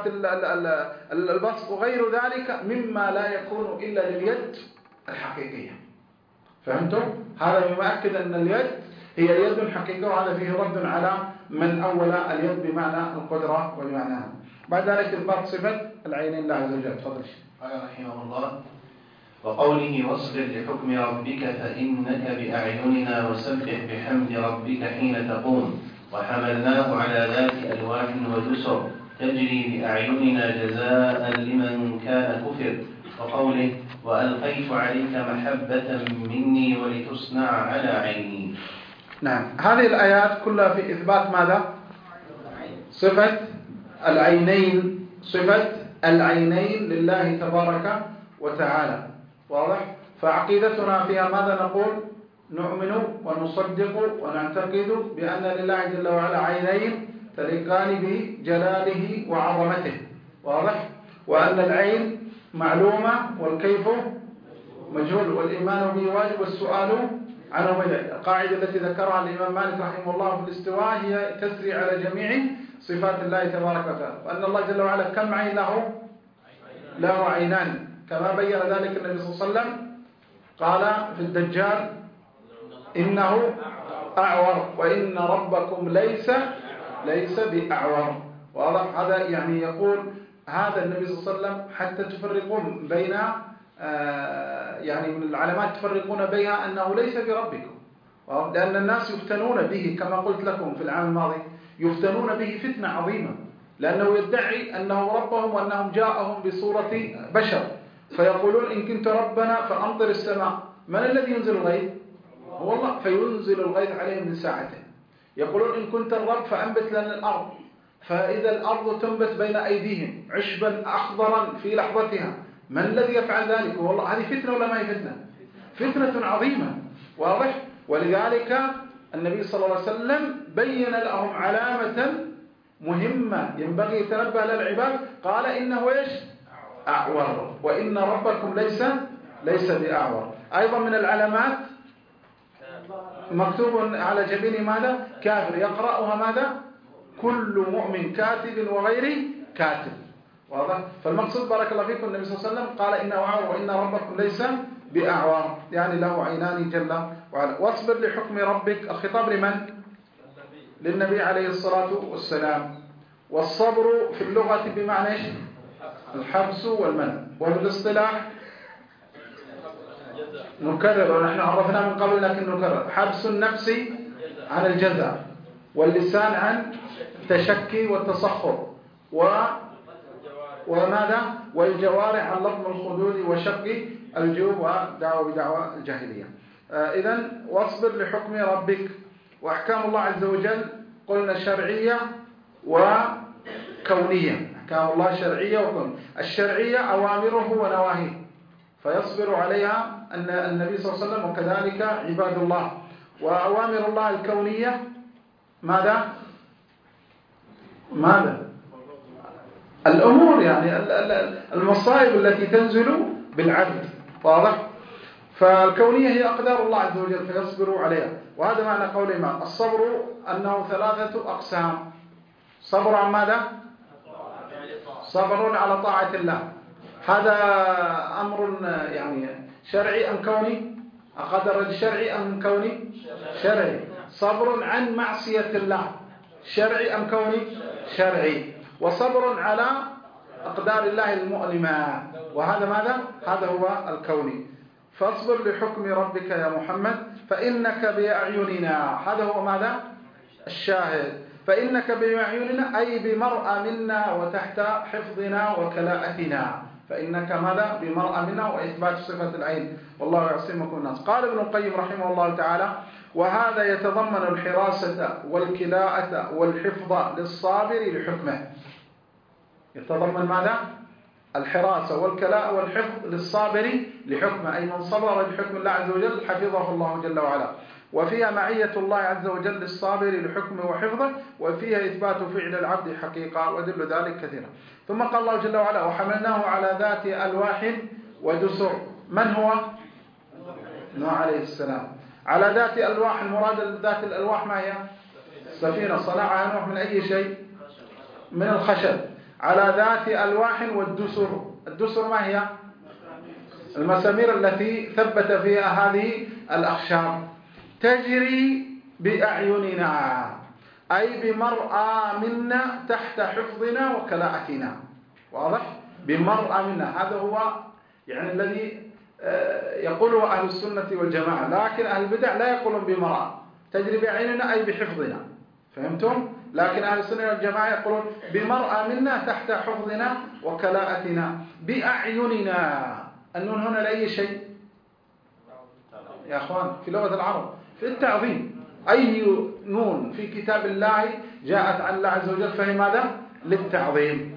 البسط، وغير ذلك مما لا يكون إلا لليد الحقيقية. فهمتم؟ هذا يؤكد أن اليد هي يد حقيقية، وهذا فيه رد على من أول اليد بمعنى القدرة وبمعناها. بعد ذلك إثبات صفة العينين لله عز وجل. تفضل. قال رحمه الله: وقوله واصبر لحكم ربك فإنك بأعيننا وسبح بحمد ربك حين تقوم، وحملناه على ذات ألواح ودسر تجري بأعيننا جزاء لمن كان كفر. وقوله وألقيت عليك محبة مني ولتصنع على عيني. نعم، هذه الآيات كلها في إثبات ماذا؟ صفة العينين، صفة العينين لله تبارك وتعالى. واضح؟ فعقيدتنا فيها ماذا نقول؟ نؤمن ونصدق ونعتقد بأن لله جل وعلا عينين تليقان بجلاله وعظمته. واضح؟ وأن العين معلومة والكيف مجهول والإيمان به واجب والسؤال عنه بدع. القاعدة التي ذكرها الإمام مالك رحمه الله في الاستواء هي تسري على جميع صفات الله تبارك وتعالى، وأن الله جل وعلا كم عين له عينان، كما بين ذلك النبي صلى الله عليه وسلم قال في الدجال إنه أعور وإن ربكم ليس بأعور. واضح؟ هذا يعني يقول هذا النبي صلى الله عليه وسلم حتى تفرقون بين يعني من العلامات تفرقون بها أنه ليس بربكم، لأن الناس يفتنون به كما قلت لكم في العام الماضي، يفتنون به فتنة عظيمة، لأنه يدعي أنه ربهم وأنهم جاءهم بصورة بشر، فيقولون إن كنت ربنا فأمطر السماء. من الذي ينزل الغيث؟ هو الله، فينزل الغيث عليهم من ساعته. يقولون إن كنت الرب فأنبت لنا الأرض، فإذا الأرض تنبت بين أيديهم عشبا أخضرا في لحظتها. من الذي يفعل ذلك؟ والله هذه فتنة ولا ما هي فتنة؟ فتنة عظيمة. واضح؟ ولذلك النبي صلى الله عليه وسلم بين لهم علامة مهمة ينبغي يتنبه للعباد، قال إنه إيش؟ أعور وإن ربكم ليس بأعور. أيضا من العلامات مكتوب على جبين ماذا؟ كافر، يقرأها ماذا؟ كل مؤمن كاتب وغير كاتب. واضح؟ فالمقصود بارك الله فيكم النبي صلى الله عليه وسلم قال إنه أعور وإن ربكم ليس بأعور، يعني له عينان جل وعلا. واصبر لحكم ربك، الخطاب لمن؟ للنبي عليه الصلاة والسلام. والصبر في اللغة بمعنى إيش؟ الحبس والمنع، وبالاصطلاح نكرر، ونحن عرفنا من قبل لكن نكرر: حبس النفس عن الجزع، واللسان عن التشكي والتصخر، وماذا؟ والجوارح عن لطم الخدود وشق الجيوب ودعوة بدعوى الجاهلية. إذن واصبر لحكم ربك. وأحكام الله عز وجل قلنا شرعية وكونية. أحكام الله شرعية وكونية. الشرعية أوامره ونواهيه فيصبر عليها أن النبي صلى الله عليه وسلم وكذلك عباد الله. وأوامر الله الكونية ماذا؟ الأمور، يعني المصائب التي تنزل بالعبد. واضح؟ فالكونية هي أقدار الله عز وجل فيصبر عليها. وهذا معنى قول الإمام: الصبر أنه 3 أقسام. صبر عن ماذا؟ صبر على طاعة الله. هذا أمر يعني شرعي أم كوني؟ قدر الشرعي أم كوني؟ شرعي. صبر عن معصية الله شرعي أم كوني؟ شرعي. وصبر على أقدار الله المؤلمة، وهذا ماذا؟ هذا هو الكوني. فاصبر لحكم ربك يا محمد فإنك بأعيننا. هذا هو ماذا؟ الشاهد. فإنك بأعيننا أي بمرأى منا وتحت حفظنا وكلاءتنا. فإنك ماذا؟ بمرأى منا، وإثبات صفة العين. والله يعصمكم الناس. قال ابن القيم رحمه الله تعالى: وهذا يتضمن الحراسة والكلاءة والحفظ للصابر لحكمه. يتضمن ماذا؟ الحراسة والكلاء والحفظ للصابر لحكمه، أي من صبر لحكم الله عز وجل حفظه الله جل وعلا. وفيها معية الله عز وجل للصابر لحكمه وحفظه، وفيها إثبات فعل العبد حقيقة، ودل ذلك كثيرا. ثم قال الله جل وعلا: وحملناه على ذات ألواح ودسر. من هو؟ نوح عليه السلام. على ذات ألواح، المراد ذات الألواح ما هي؟ سفينة صنعها نوح من أي شيء؟ من الخشب. على ذات ألواح والدسر. الدسر ما هي؟ المسامير التي ثبت فيها هذه الأخشاب. تجري بأعيننا أي بمرأى منا تحت حفظنا وكلاءتنا. واضح؟ بمرأى منا، هذا هو يعني الذي يقوله أهل السنة والجماعة. لكن أهل البدع لا يقولون بمرأى، تجري بأعيننا أي بحفظنا. فهمتم؟ لكن أهل السنة والجماعة يقولون بمرأى منا تحت حفظنا وكلاءتنا بأعيننا. النون هنا لأي شيء يا أخوان في لغة العرب؟ في التعظيم. أي نون في كتاب الله جاءت عن الله عز وجل فهي ماذا؟ للتعظيم.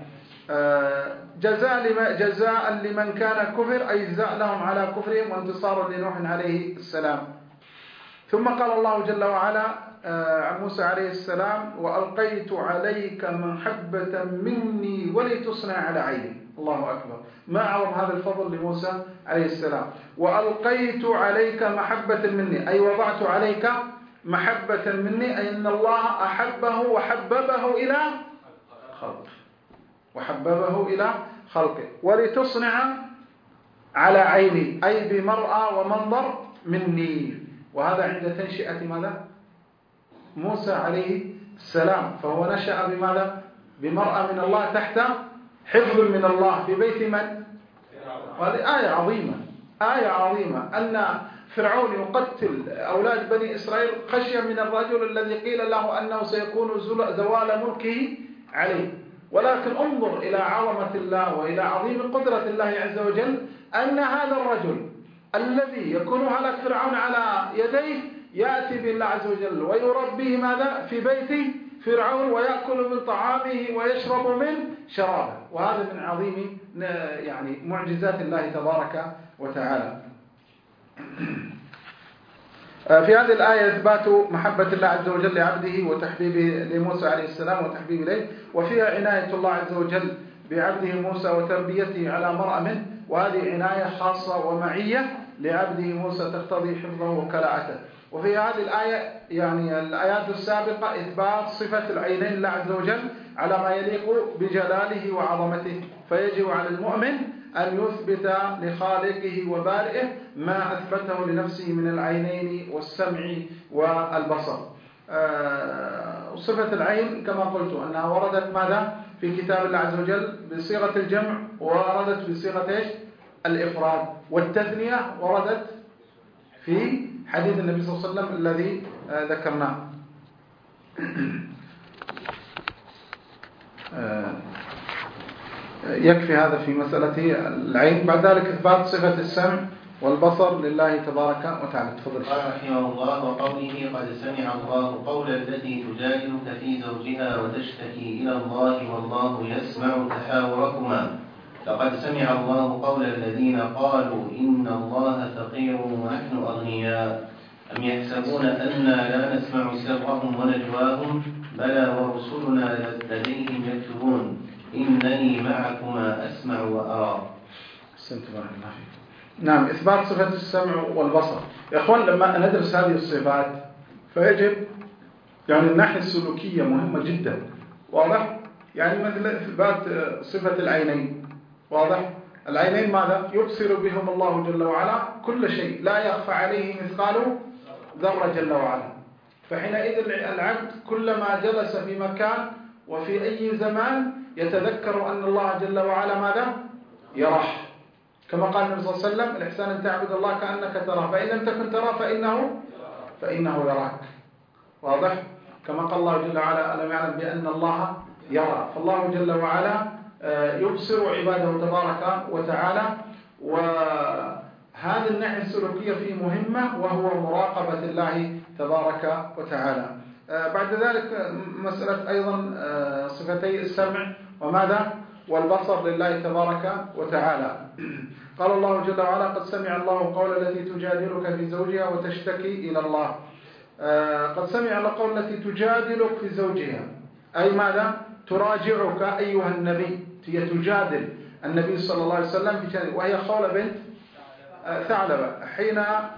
جزاء لمن كان كفر، أي جزاء لهم على كفرهم وانتصار لنوح عليه السلام. ثم قال الله جل وعلا عن موسى عليه السلام: وألقيت عليك محبة مني ولتصنع على عيني. الله أكبر، ما أعظم هذا الفضل لموسى عليه السلام. وألقيت عليك محبة مني، أي وضعت عليك محبة مني، أي أن الله أحبه وحببه إلى خلقه، وحببه إلى خلقه. ولتصنع على عيني، أي بمرأى ومنظر مني. وهذا عند تنشئة ماذا؟ موسى عليه السلام. فهو نشأ بماذا؟ بمرأى من الله تحت حفظ من الله في بيت من؟ وهذه آية عظيمة، آية عظيمة أن فرعون يقتل أولاد بني إسرائيل خشية من الرجل الذي قيل له أنه سيكون زوال ملكه عليه. ولكن انظر إلى عظمة الله وإلى عظيم قدرة الله عز وجل، أن هذا الرجل الذي يكون هلك فرعون على يديه يأتي بالله عز وجل ويربيه ماذا؟ في بيت فرعون، ويأكل من طعامه ويشرب من شرابه. وهذا من عظيم يعني معجزات الله تبارك وتعالى. في هذه الآية إثبات محبة الله عز وجل لعبده وتحبيبه لموسى عليه السلام وتحبيب إليه، وفيها عناية الله عز وجل بعبده موسى وتربيته على مرأة منه، وهذه عناية خاصة ومعية لعبده موسى تقتضي حفظه وكلاءته. وفي هذه الآية يعني الآيات السابقة إثبات صفة العينين لله عز وجل على ما يليق بجلاله وعظمته. فيجب على المؤمن أن يثبت لخالقه وبارئه ما أثبته لنفسه من العينين والسمع والبصر. صفة العين كما قلت أنها وردت ماذا؟ في كتاب الله عز وجل بصيغة الجمع، ووردت بصيغة الإفراد، والتثنية وردت في حديث النبي صلى الله عليه وسلم الذي ذكرناه. يكفي هذا في مسألة العين. بعد ذلك إثبات صفة السمع والبصر لله تبارك وتعالى. تفضل. قال رحمه الله: وقوله: قد سمع الله قول التي تجادلك في زوجها وتشتكي إلى الله والله يسمع تحاوركما. لقد سمع الله قول الذين قالوا إن الله فقير ونحن أغنياء أم يحسبون أنا لا نسمع سرهم ونجواهم بلى ورسلنا لديهم يكتبون إنني معكما أسمع وأرى. نعم، إثبات صفة السمع والبصر. يا أخوان، لما ندرس هذه الصفات فيجب يعني الناحية السلوكية مهمة جدا. واضح؟ يعني مثل إثبات صفة العينين. واضح؟ العينين ماذا؟ يبصر بهم الله جل وعلا كل شيء، لا يخفى عليه مثقال ذرة جل وعلا. فحينئذ العبد كلما جلس في مكان وفي أي زمان يتذكر أن الله جل وعلا ماذا؟ يراه. كما قال النبي صلى الله عليه وسلم: الإحسان أن تعبد الله كأنك تراه فإن لم تكن تراه فإنه يراك. واضح؟ كما قال الله جل وعلا: ألم يعلم بأن الله يرى. فالله جل وعلا يبصر عباده تبارك وتعالى. وهذه الناحية السلوكية فيه مهمة، وهو مراقبة الله تبارك وتعالى. بعد ذلك مسألة أيضا صفتي السمع وماذا؟ والبصر لله تبارك وتعالى. قال الله جل وعلا: قد سمع الله قول التي تجادلك في زوجها وتشتكي إلى الله. قد سمع الله قول التي تجادلك في زوجها، أي ماذا؟ تراجعك أيها النبي. هي تجادل النبي صلى الله عليه وسلم، وهي خولة بنت ثعلبة حين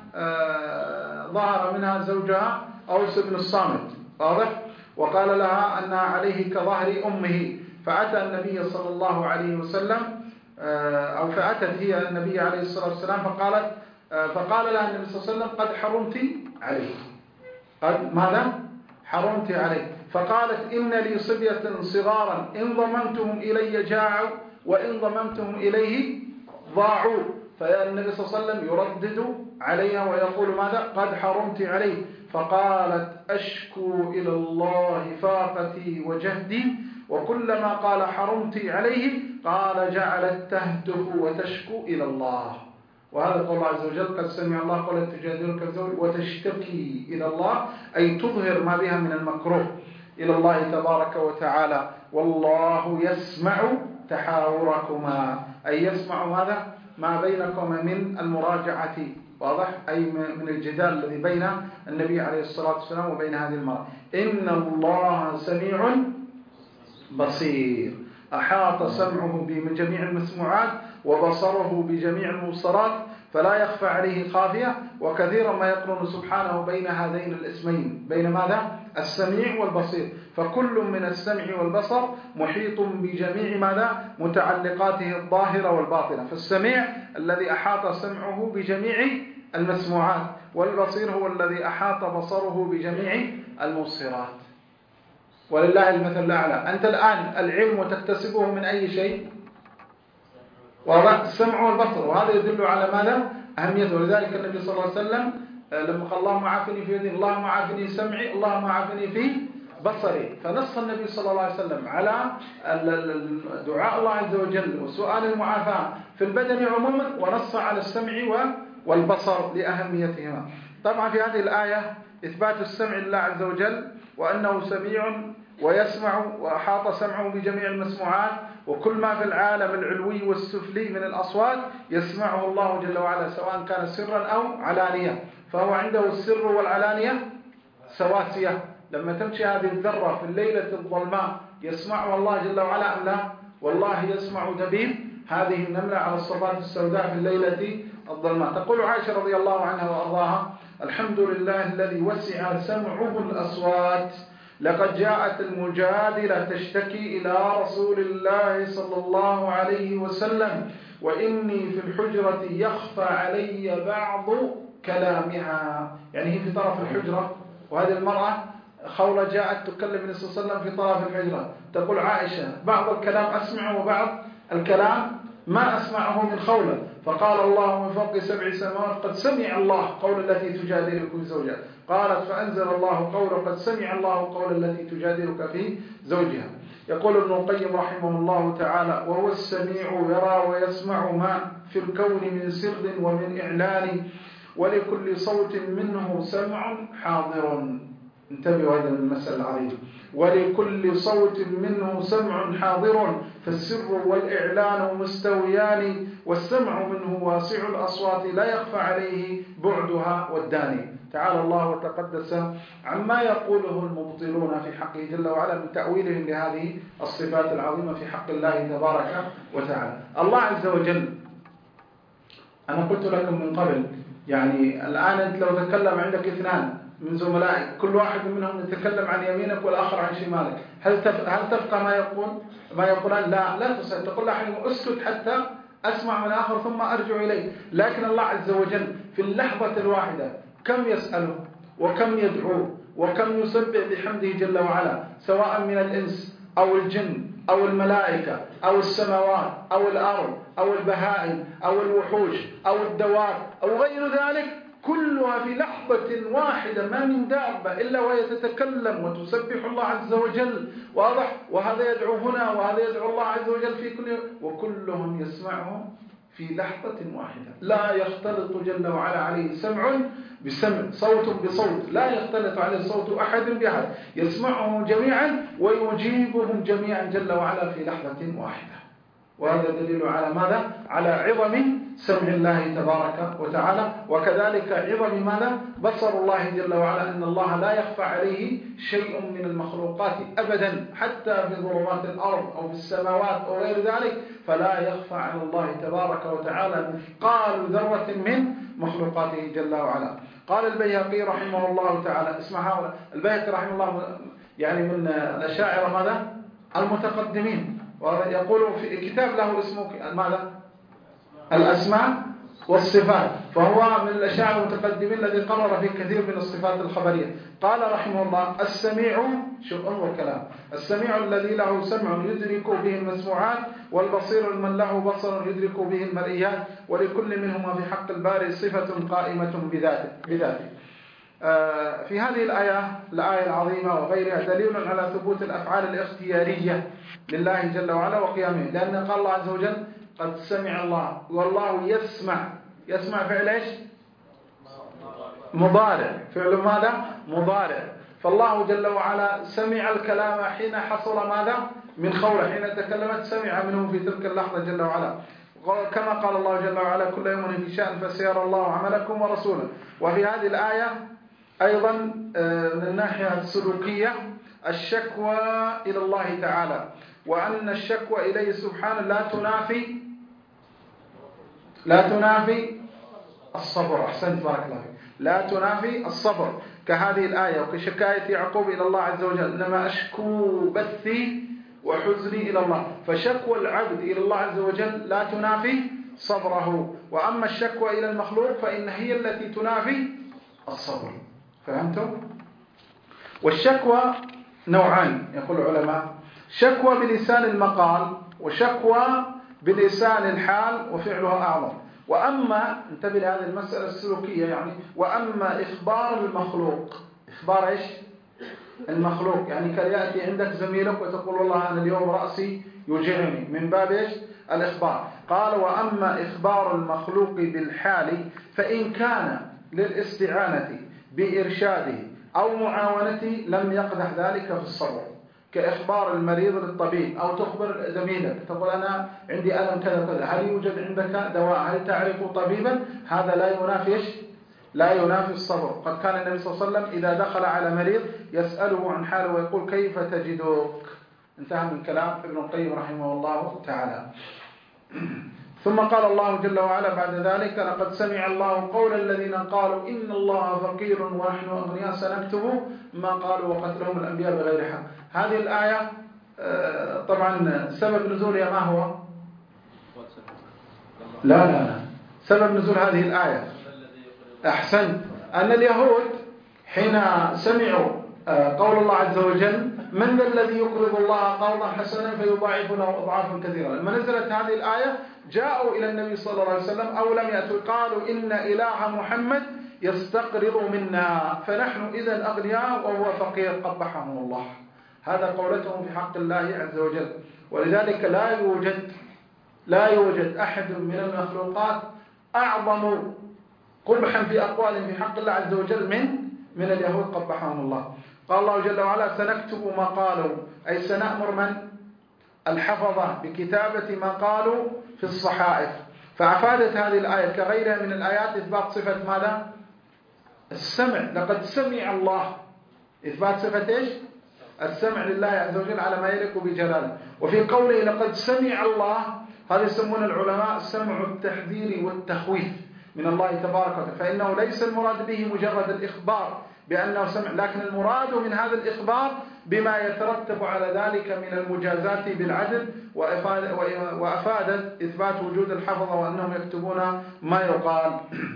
ظهر منها زوجها أوس بن الصامت. واضح؟ وقال لها أنها عليه كظهر أمه. فأتى النبي صلى الله عليه وسلم، أو فأتت هي النبي عليه الصلاة والسلام فقال لها النبي صلى الله عليه وسلم: قد حرمت عليه. قد ماذا؟ حرمت عليه. فقالت: إن لي صبية صغارا إن ضممتهم إلي جاعوا وإن ضممتهم إليه ضاعوا. فالنبي صلى الله عليه وسلم يردد عليها ويقول ماذا؟ قد حرمت عليه. فقالت أشكو إلى الله فاقتي وجهدي، وكلما قال حرمت عليه قال جعلت تهتف وتشكو إلى الله. وهذا قول الله عز وجل قد سمع الله قولت تجادلك الزوج وتشتكي إلى الله، أي تظهر ما بها من المكروه إلى الله تبارك وتعالى. والله يسمع تحاوركما، أي يسمع ماذا؟ ما بينكما من المراجعة، واضح؟ أي من الجدال الذي بين النبي عليه الصلاة والسلام وبين هذه المرأة. إن الله سميع بصير، أحاط سمعه بجميع المسموعات وبصره بجميع المبصرات، فلا يخفى عليه خافية. وكثيرا ما يقرن سبحانه بين هذين الاسمين، بين ماذا؟ السميع والبصير، فكل من السمع والبصر محيط بجميع ماذا؟ متعلقاته الظاهرة والباطنة. فالسميع الذي أحاط سمعه بجميع المسموعات، والبصير هو الذي أحاط بصره بجميع المبصرات. ولله المثل الأعلى. أنت الآن العلم تكتسبه من أي شيء؟ والسمع والبصر، وهذا يدل على ماذا؟ أهميته. ولذلك النبي صلى الله عليه وسلم لما قال اللهم عافني في يدي، اللهم عافني سمعي، اللهم عافني في بصري، فنص النبي صلى الله عليه وسلم على دعاء الله عز وجل وسؤال المعافاة في البدن عموما، ونص على السمع والبصر لأهميتهما. طبعا في هذه الآية إثبات السمع لله عز وجل، وأنه سميع ويسمع وأحاط سمعه بجميع المسموعات، وكل ما في العالم العلوي والسفلي من الأصوات يسمعه الله جل وعلا سواء كان سرا أو علانية، فهو عنده السر والعلانية سواسية. لما تمشي هذه الذرة في الليلة الظلماء يسمعها الله جل وعلا أم لا؟ والله يسمع دبيب هذه النملة على الصفات السوداء في الليلة الظلماء. تقول عائشة رضي الله عنها وأرضاها: الحمد لله الذي وسع سمعه الأصوات، لقد جاءت المجادلة تشتكي إلى رسول الله صلى الله عليه وسلم وإني في الحجرة يخفى علي بعض كلامها. يعني هي في طرف الحجرة، وهذه المرأة خولة جاءت تكلم النبي صلى الله عليه وسلم في طرف الحجرة. تقول عائشة: بعض الكلام أسمعه وبعض الكلام ما أسمعه من خولة. فقال الله من فوق 7 سماوات: قد سمع الله قول التي تجادلك في زوجها. قالت: فأنزل الله قوله: قد سمع الله قول التي تجادلك في زوجها. يقول ابن القيم رحمه الله تعالى: وهو السميع يرى ويسمع ما في الكون من سر ومن إعلان، ولكل صوت منه سمع حاضر. انتبهوا، هذا من المسألة العظيمة. ولكل صوت منه سمع حاضر، فالسر والإعلان مستويان، والسمع منه واسع الأصوات لا يخفى عليه بعدها والداني. تعالى الله وتقدس عما يقوله المبطلون في حقه جل وعلا من تأويلهم لهذه الصفات العظيمة في حق الله تبارك وتعالى. الله عز وجل، أنا قلت لكم من قبل، يعني الآن أنت لو تكلم عندك 2 من زملائك، كل واحد منهم يتكلم عن يمينك والآخر عن شمالك، هل تفقه ما يقولان؟ لا تستطيع. تقول أحدهم: اسكت حتى أسمع من آخر ثم أرجع إليه. لكن الله عز وجل في اللحظة الواحدة كم يسأله وكم يدعوه وكم يسبح بحمده جل وعلا، سواء من الإنس أو الجن أو الملائكة أو السماوات أو الأرض أو البهائم أو الوحوش أو الدواب أو غير ذلك، كلها في لحظة واحدة ما من دابة إلا وهي تتكلم وتسبح الله عز وجل. واضح؟ وهذا يدعو هنا وهذا يدعو الله عز وجل في كل، وكلهم يسمعهم في لحظة واحدة، لا يختلط جل وعلا عليه سمع بسمع، صوت بصوت، لا يختلط عليه صوت أحد بأحد، يسمعهم جميعا ويجيبهم جميعا جل وعلا في لحظة واحدة. وهذا دليل على ماذا؟ على عظم سمع الله تبارك وتعالى، وكذلك عظم ماذا؟ بصر الله جل وعلا، أن الله لا يخفى عليه شيء من المخلوقات أبدا، حتى في ظلمات الأرض أو في السماوات أو غير ذلك، فلا يخفى على الله تبارك وتعالى مثقال ذرة من مخلوقاته جل وعلا. قال البيهقي رحمه الله تعالى، اسمع هؤلاء، البيهقي رحمه الله يعني من الأشاعرة ماذا؟ المتقدمين، ويقول في كتاب له اسمه ماذا؟ الأسماء والصفات، فهو من الأشاعرة المتقدمين الذي قرر في كثير من الصفات الخبرية. قال رحمه الله: السميع، شوف انظر الكلام، السميع الذي له سمع يدرك به المسموعات، والبصير من له بصر يدرك به المرئيات، ولكل منهما في حق الباري صفة قائمة بذاته. في هذه الآية العظيمة وغيرها دليل على ثبوت الأفعال الاختيارية لله جل وعلا وقيامه، لأن قال الله عز وجل: قد سمع الله، والله يسمع فعل ايش؟ مضارع. فعل ماذا؟ مضارع. فالله جل وعلا سمع الكلام حين حصل ماذا؟ من خولة، حين تكلمت سمع منه في تلك اللحظة جل وعلا، كما قال الله جل وعلا: كل يوم في شأن فسيرى الله عملكم ورسوله. وفي هذه الآية أيضا من الناحية السلوكية الشكوى إلى الله تعالى، وأن الشكوى إليه سبحانه لا تنافي الصبر. أحسنت، بارك الله فيك. لا تنافي الصبر، كهذه الآية وكشكاية يعقوب إلى الله عز وجل: إنما أشكو بثي وحزني إلى الله. فشكوى العبد إلى الله عز وجل لا تنافي صبره، وأما الشكوى إلى المخلوق فإن هي التي تنافي الصبر. فهمتم؟ والشكوى نوعان يقول العلماء: شكوى بلسان المقال، وشكوى بلسان الحال وفعلها أعظم. وأما، انتبه لهذه المسألة السلوكية يعني، وأما إخبار المخلوق، إخبار إيش؟ المخلوق، يعني كان يأتي عندك زميلك وتقول: والله أنا اليوم رأسي يوجعني، من باب إيش؟ الإخبار. قال: وأما إخبار المخلوق بالحال فإن كان للاستعانة بإرشاده أو معاونته لم يقدح ذلك في الصبر، كإخبار المريض للطبيب، أو تخبر زميلك تقول: أنا عندي ألم كذا كذا، هل يوجد عندك دواء؟ هل تعرف طبيبا؟ هذا لا ينافي إيش؟ لا ينافي الصبر. قد كان النبي صلى الله عليه وسلم إذا دخل على مريض يسأله عن حاله ويقول: كيف تجدك؟ انتهى من كلام ابن القيم رحمه الله تعالى. ثم قال الله جل وعلا بعد ذلك: لقد سمع الله قول الذين قالوا إن الله فقير ونحن أغنياء سنكتب ما قالوا وقتلهم الأنبياء بغير حق. هذه الآية طبعا سبب نزولها ما هو؟ لا سبب نزول هذه الآية، أحسنت، أن اليهود حين سمعوا قول الله عز وجل: من ذا الذي يقرض الله قرضا حسنا فيضاعف له أضعافا كثيرة، لما نزلت هذه الآية جاءوا إلى النبي صلى الله عليه وسلم أو لم يأتوا قالوا: إن إله محمد يستقرض منا فنحن إذا أغنياء وهو فقير قبحهم الله. هذا قولتهم في حق الله عز وجل. ولذلك لا يوجد أحد من المخلوقات أعظم قبحا في أقوالهم في حق الله عز وجل من اليهود قبحهم الله. قال الله جل وعلا: سنكتب ما قالوا، أي سنأمر من؟ الحفظة بكتابة ما قالوا في الصحائف. فأفادت هذه الآية كغيرها من الآيات إثبات صفة ماذا؟ السمع. لقد سمع الله، إثبات صفة إيش؟ السمع لله عز وجل على ما يليق بجلاله. وفي قوله لقد سمع الله، هذا يسمون العلماء سمع التحذير والتخويف من الله تبارك وتعالى، فإنه ليس المراد به مجرد الإخبار بأنه سمع، لكن المراد من هذا الإخبار بما يترتب على ذلك من المجازات بالعدل، وأفادت إثبات وجود الحفظة وأنهم يكتبون ما يقال.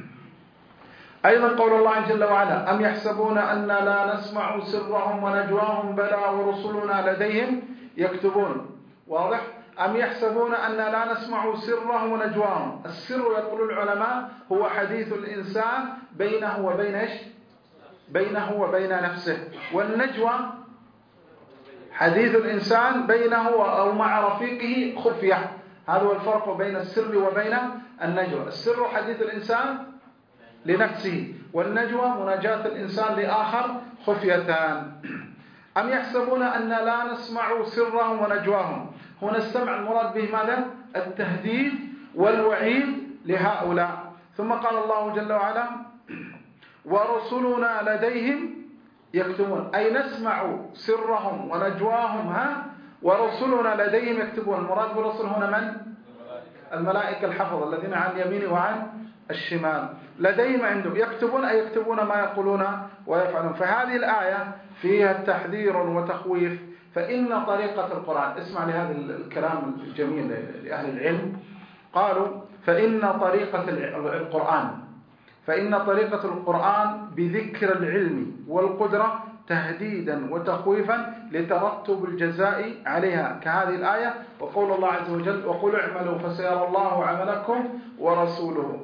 أيضا قول الله جل وعلا: أم يحسبون أن لا نسمع سرهم ونجواهم بلى ورسلنا لديهم يكتبون. واضح؟ أم يحسبون أن لا نسمع سرهم ونجواهم. السر يقول العلماء هو حديث الإنسان بينه وبين إيش؟ بينه وبين نفسه. والنجوى حديث الإنسان بينه أو مع رفيقه خفية. هذا هو الفرق بين السر وبين النجوى. السر حديث الإنسان لنفسه، والنجوى مناجاة الإنسان لآخر خفيتان. أم يحسبون أن لا نسمع سرهم ونجواهم. هنا السمع المراد به ماذا؟ التهديد والوعيد لهؤلاء. ثم قال الله جل وعلا: ورسلنا لديهم يكتبون، أي نسمع سرهم ونجواهم ورسلنا لديهم يكتبون. المراد بالرسل هنا من؟ الملائكة الحفظ الذين عن يمين وعن الشمال. لديهم عندهم يكتبون، أي يكتبون ما يقولون ويفعلون. فهذه الآية فيها تحذير وتخويف. فإن طريقة القرآن، اسمع لهذا الكلام الجميل لأهل العلم، قالوا فإن طريقة القرآن بذكر العلم والقدرة تهديدا وتخويفا لترتب الجزاء عليها كهذه الآية، وقول الله عز وجل وقل اعملوا فسيرى الله عملكم ورسوله.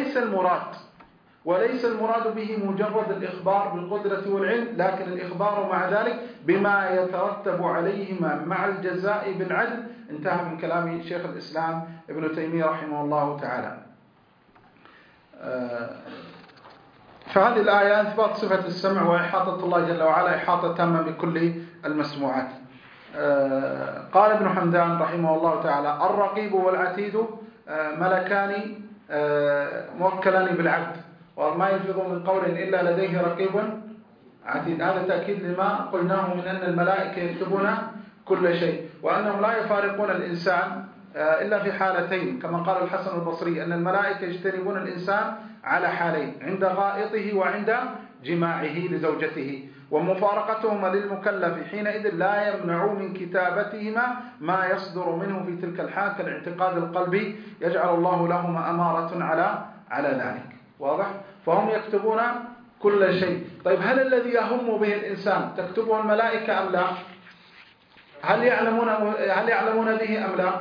وليس المراد به مجرد الإخبار بالقدرة والعلم، لكن الإخبار مع ذلك بما يترتب عليهما مع الجزاء بالعدل. انتهى من كلام شيخ الإسلام ابن تيمية رحمه الله تعالى. فهذه الآية إثبات صفة السمع وإحاطة الله جل وعلا إحاطة تامة بكل المسموعات. قال ابن حمدان رحمه الله تعالى: الرقيب والعتيد ملكان موكلان بالعبد، وما يلفظ من قول إلا لديه رقيب عتيد. هذا تأكيد لما قلناه من أن الملائكة يكتبون كل شيء، وأنهم لا يفارقون الإنسان إلا في حالتين، كما قال الحسن البصري أن الملائكة يجتنبون الإنسان على حالين: عند غائطه وعند جماعه لزوجته، ومفارقتهما للمكلف حينئذ لا يمنع من كتابتهما ما يصدر منه في تلك الحال كالاعتقاد القلبي، يجعل الله لهما أمارة على ذلك. واضح؟ فهم يكتبون كل شيء. طيب هل الذي يهم به الإنسان تكتبه الملائكة أم لا؟ هل يعلمون به أم لا؟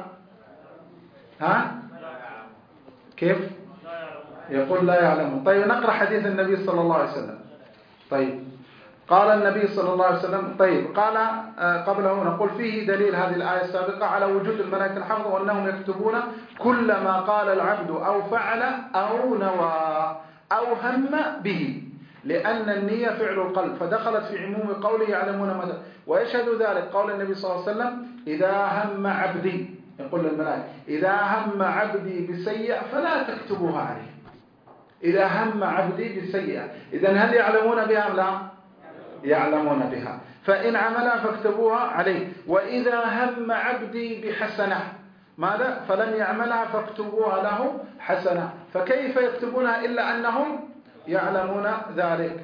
كيف؟ يقول لا يعلمون. طيب نقرأ حديث النبي صلى الله عليه وسلم. طيب قال النبي صلى الله عليه وسلم، طيب قال قبله نقول فيه دليل هذه الآية السابقة على وجود الملائكة الحفظ، وأنهم يكتبون كل ما قال العبد أو فعل أو نوى أو هم به، لأن النية فعل القلب، فدخلت في عموم قوله يعلمون ماذا. ويشهد ذلك قول النبي صلى الله عليه وسلم: إذا هم عبدي، يقول للملائكة: إذا هم عبدي بسيئة فلا تكتبوها عليه. إذا هم عبدي بسيئة، إذن هل يعلمون بها أم لا؟ يعلمون بها، فإن عملها فاكتبوها عليه. وإذا هم عبدي بحسنة ماذا؟ فلم يعملها فاكتبوها له حسنة. فكيف يكتبونها إلا أنهم يعلمون ذلك؟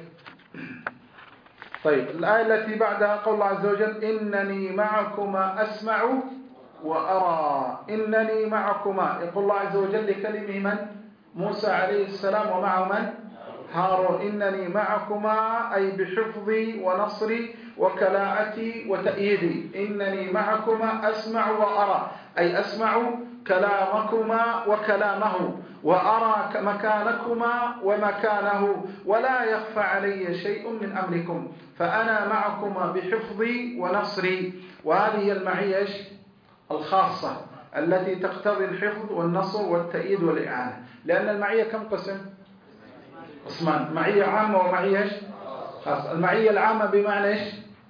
طيب الآية التي بعدها قول الله عز وجل: إنني معكما أسمع وأرى. إنني معكما، يقول الله عز وجل لكلمه من؟ موسى عليه السلام، ومعه من؟ هارون. إنني معكما أي بحفظي ونصري وكلاءتي وتأييدي. إنني معكما أسمع وأرى، أي أسمع كلامكما وكلامه، وأرى مكانكما ومكانه، ولا يخفى علي شيء من أمركم، فأنا معكما بحفظي ونصري. وهذه هي المعية الخاصة التي تقتضي الحفظ والنصر والتأييد والإعانة. لأن المعية كم قسم؟ قسمان: معية عامة ومعية خاصة. المعية العامة بمعنى ايش؟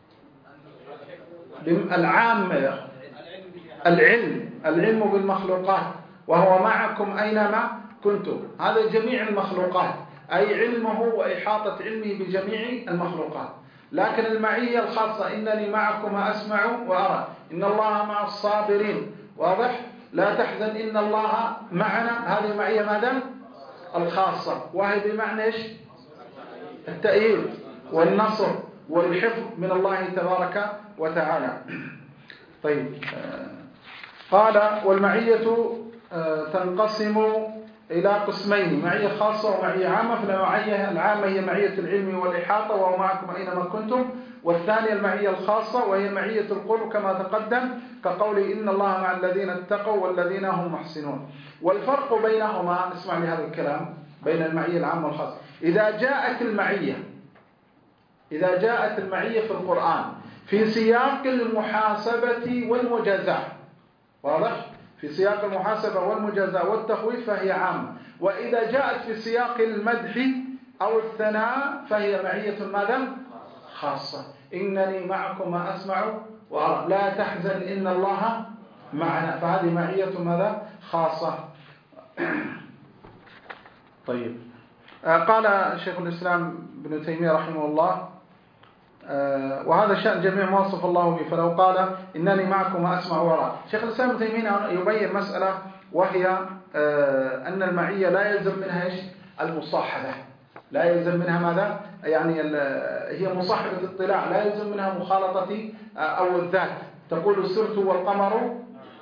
العامة العلم بالمخلوقات، وهو معكم أينما كنتم، هذا جميع المخلوقات، أي علمه وإحاطة علمه بجميع المخلوقات. لكن المعية الخاصة: إنني معكما أسمع وأرى، إن الله مع الصابرين. واضح؟ لا تحزن إن الله معنا، هذه المعية ماذا؟ الخاصة، وهي بمعنى ايش؟ التأييد والنصر والحفظ من الله تبارك وتعالى. طيب قال: والمعية تنقسم إلى قسمين: معية خاصة ومعية عامة. فالمعية العامة هي معية العلم والإحاطة، وهو معكم أينما كنتم. والثانية المعية الخاصة، وهي معية القرب كما تقدم، كقول إن الله مع الذين اتقوا والذين هم محسنون. والفرق بينهما، اسمع لهذا الكلام، بين المعية العامة والخاصة: إذا جاءت المعية في القرآن في سياق المحاسبة والمجازاة، واضح؟ في سياق المحاسبة والمجازاة والتخويف فهي عامة. وإذا جاءت في سياق المدح أو الثناء فهي معية ماذا؟ خاصة. إنني معكما أسمع وأرى، لا تحزن إن الله معنا، فهذه معية ماذا؟ خاصة. طيب قال شيخ الإسلام ابن تيمية رحمه الله: وهذا شأن جميع ما وصف الله به، فلو قال إنني معكم أسمع وأرى. شيخ الإسلام ابن تيمية يبين مسألة، وهي أن المعية لا يلزم منها إيش؟ المصاحبة. لا يلزم منها ماذا؟ يعني هي مصاحبة الاطلاع، لا يلزم منها مخالطة أو الذات. تقول سرت والقمر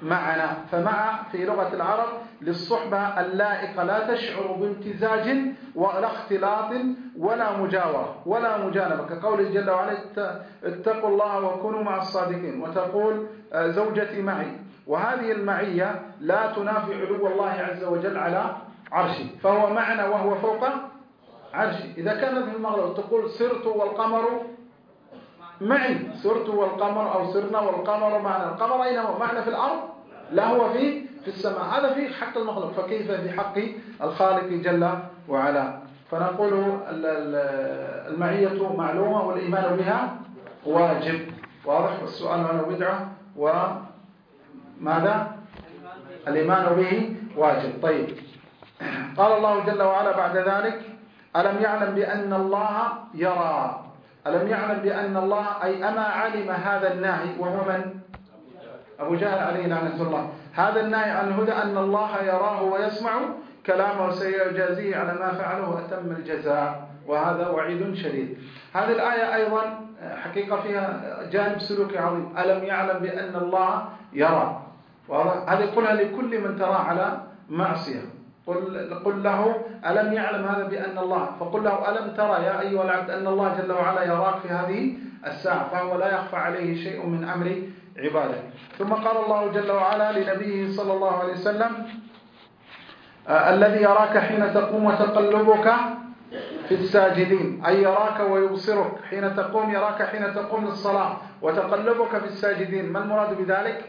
معنا. فمع في لغة العرب للصحبة اللائقة لا تشعر بامتزاج ولا اختلاط ولا مجاورة ولا مجانبة، كقوله جل وعلا اتقوا الله وكونوا مع الصادقين، وتقول زوجتي معي. وهذه المعية لا تنافي علو الله عز وجل على عرشه، فهو معنا وهو فوق عرشه. إذا كانت في المغرب تقول سرت والقمر معي، سرت والقمر أو سرنا والقمر معنا، القمر أين هو؟ معنا في الأرض؟ لا، هو في السماء. هذا في حق المخلوق، فكيف في حق الخالق جل وعلا؟ فنقول المعية معلومة والإيمان بها واجب. واضح؟ والسؤال عنه بدعة، وماذا؟ الإيمان به واجب. طيب، قال الله جل وعلا بعد ذلك: ألم يعلم بأن الله يرى. ألم يعلم بأن الله، أي أما علم هذا الناهي، وهو من؟ أبو جهل عليه لعنة الله. هذا الناهي عن الهدى أن الله يراه ويسمع كلامه وسيجازيه على ما فعله أتم الجزاء، وهذا وعيد شديد. هذه الآية أيضا حقيقة فيها جانب سلوكي عظيم. ألم يعلم بأن الله يرى، هذه قلها لكل من ترى على معصية. قل له ألم يعلم هذا بأن الله، فقل له ألم ترى يا أيها العبد أن الله جل وعلا يراك في هذه الساعة، فهو لا يخفى عليه شيء من أمر عباده. ثم قال الله جل وعلا لنبيه صلى الله عليه وسلم: الذي يراك حين تقوم وتقلبك في الساجدين، أي يراك ويبصرك حين تقوم، يراك حين تقوم للصلاة، وتقلبك في الساجدين. ما المراد بذلك؟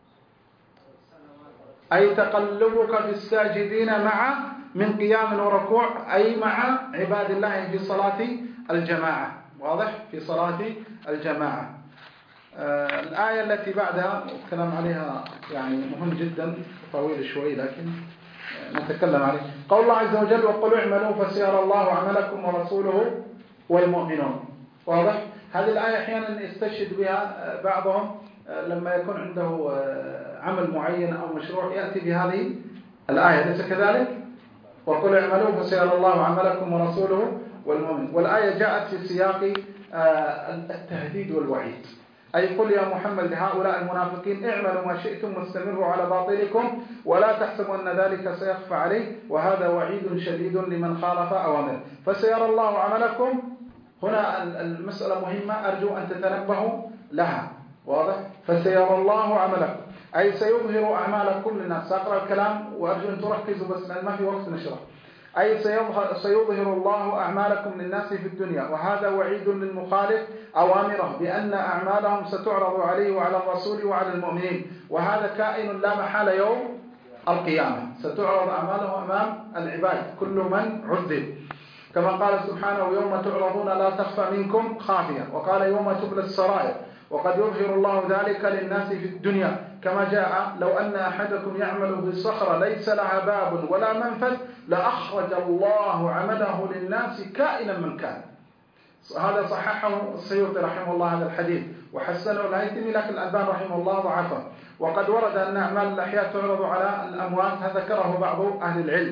أي تقلبك في الساجدين من قيام وركوع، أي مع عباد الله في صلاة الجماعة. واضح؟ في صلاة الجماعة. الآية التي بعدها الكلام عليها يعني مهم جدا، طويل شوي لكن نتكلم عليه. قول الله عز وجل: وقل اعملوا فسيرى الله عملكم ورسوله والمؤمنون. واضح؟ هذه الآية أحيانا يستشهد بها بعضهم لما يكون عنده عمل معين أو مشروع، يأتي بهذه الآية، أليس كذلك؟ وقل اعملوا فسيرى الله عملكم ورسوله والمؤمنون. والآية جاءت في سياق التهديد والوعيد، أي قل يا محمد لهؤلاء المنافقين: اعملوا ما شئتم واستمروا على باطلكم ولا تحسبوا أن ذلك سيخفى عليه، وهذا وعيد شديد لمن خالف أوامره. فسيرى الله عملكم، هنا المسألة مهمة أرجو أن تتنبهوا لها. واضح؟ فسيرى الله عملكم، أي سيظهر أعمالكم للناس. سأقرأ الكلام وأرجو أن تركزوا بس لأن ما في وقت نشرح. أي سيظهر الله أعمالكم للناس في الدنيا، وهذا وعيد للمخالف أوامره بأن أعمالهم ستعرض عليه وعلى الرسول وعلى المؤمنين، وهذا كائن لا محالة يوم القيامة، ستعرض أعماله أمام العباد كل من عذب، كما قال سبحانه: يوم تعرضون لا تخفى منكم خافية، وقال: يوم تبلى السرائر. وقد يظهر الله ذلك للناس في الدنيا، كما جاء: لو أن أحدكم يعمل بالصخرة ليس لها باب ولا منفذ لأخرج الله عمله للناس كائنا من كان. هذا صححه السيوطي رحمه الله هذا الحديث، وحسنه الهيثمي، لكن الألباني رحمه الله ضعفه. وقد ورد أن أعمال الأحياء تعرض على الأموات، هذا ذكره بعض أهل العلم.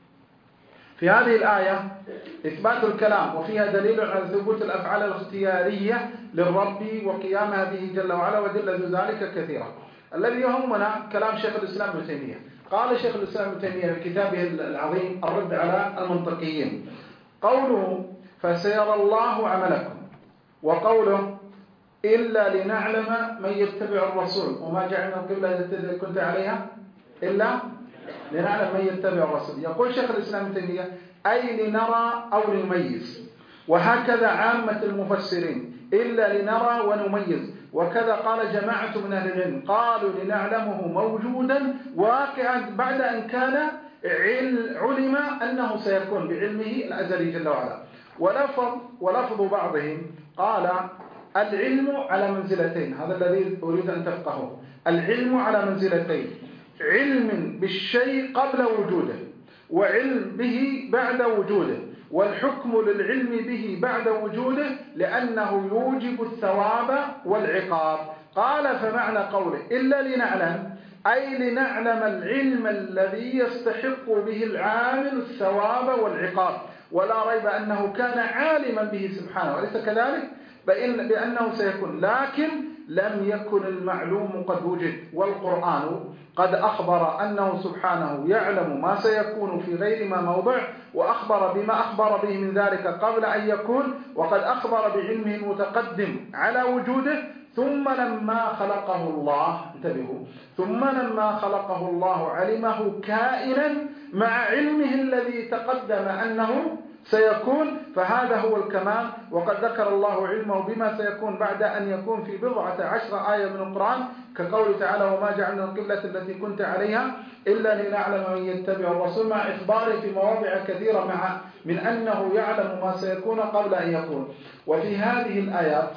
في هذه الآية إثبات الكلام، وفيها دليل على ثبوت الأفعال الاختيارية للرب وقيامها به جل وعلا، ودل ذلك كثيرا. الذي يهمنا كلام شيخ الإسلام ابن تيمية. قال شيخ الإسلام ابن تيمية في كتابه العظيم الرد على المنطقيين: قوله فسيرى الله عملكم، وقوله إلا لنعلم من يتبع الرسول، وما جعلنا القبلة التي كنت عليها إلا لنعلم من يتبع الرسول. يقول شيخ الإسلام ابن تيمية: أي لنرى أو نميز. وهكذا عامة المفسرين: إلا لنرى ونميز. وكذا قال جماعة من أهل العلم، قالوا لنعلمه موجودا واقعا بعد أن كان علم أنه سيكون بعلمه الأزلي جل وعلا. ولفظ بعضهم قال: العلم على منزلتين، هذا الذي أريد أن تفقهه. العلم على منزلتين: علم بالشيء قبل وجوده، وعلم به بعد وجوده، والحكم للعلم به بعد وجوده لأنه يوجب الثواب والعقاب. قال: فمعنى قوله إلا لنعلم، أي لنعلم العلم الذي يستحق به العامل الثواب والعقاب، ولا ريب أنه كان عالما به سبحانه، وليس كذلك؟ بأنه سيكون، لكن لم يكن المعلوم قد وجد، والقرآن قد أخبر أنه سبحانه يعلم ما سيكون في غير ما موضع، وأخبر بما أخبر به من ذلك قبل أن يكون، وقد أخبر بعلمه المتقدم على وجوده. ثم لما خلقه الله، انتبهوا، ثم لما خلقه الله علمه كائنا مع علمه الذي تقدم أنه سيكون، فهذا هو الكمال. وقد ذكر الله علمه بما سيكون بعد أن يكون في 14 آية من القرآن، كقوله تعالى: وما جعلنا القبلة التي كنت عليها إلا لنعلم من يتبع الرسول، مع إخباره في مواضع كثيرة من أنه يعلم ما سيكون قبل أن يكون. وفي هذه الآيات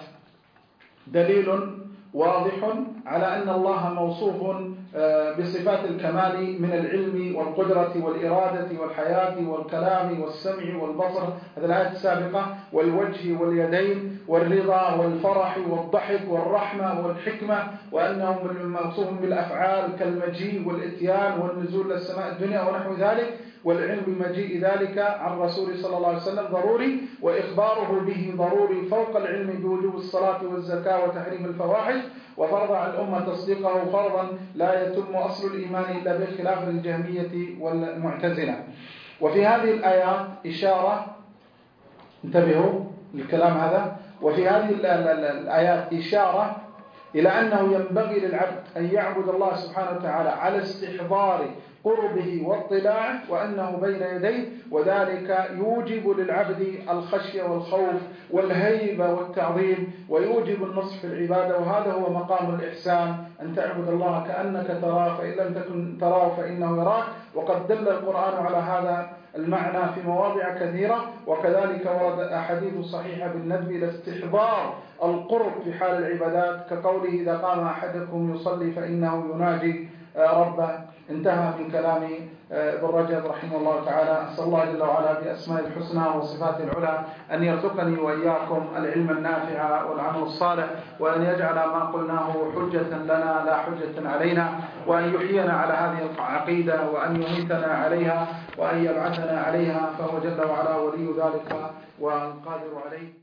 دليل واضح على أن الله موصوف بصفات الكمال من العلم والقدرة والإرادة والحياة والكلام والسمع والبصر، هذه الآيات السابقة، والوجه واليدين والرضا والفرح والضحك والرحمة والحكمة، وأنه موصوف بالأفعال كالمجيء والإتيان والنزول للسماء الدنيا ونحو ذلك. والعلم بمجيء ذلك عن رسول صلى الله عليه وسلم ضروري، وإخباره به ضروري فوق العلم بوجوب الصلاة والزكاة وتحريم الفواحش، وفرض على الأمة تصديقه فرضا لا يتم أصل الإيمان إلا بخلاف الجهمية والمعتزلة. وفي هذه الآيات إشارة، انتبهوا للكلام هذا، وفي هذه الآيات إشارة إلى أنه ينبغي للعبد أن يعبد الله سبحانه وتعالى على استحضار قربه واطلاعه وأنه بين يديه، وذلك يوجب للعبد الخشية والخوف والهيبة والتعظيم، ويوجب النصح في العبادة. وهذا هو مقام الإحسان، أن تعبد الله كأنك تراه، فإن لم تكن تراه فإنه يراك. وقد دل القرآن على هذا المعنى في مواضع كثيرة، وكذلك ورد أحاديث صحيحة بالندب إلى استحضار القرب في حال العبادات، كقوله: إذا قام أحدكم يصلي فإنه يناجي ربه. انتهى من كلام ابن رجب رحمه الله تعالى. أسأل الله جل وعلا بأسماء الحسنى وصفاته العلى أن يرزقني وإياكم العلم النافع والعمل الصالح، وأن يجعل ما قلناه حجة لنا لا حجة علينا، وأن يحيينا على هذه العقيدة، وأن يميتنا عليها، وأن يبعثنا عليها، فهو جل وعلا ولي ذلك والقادر عليه.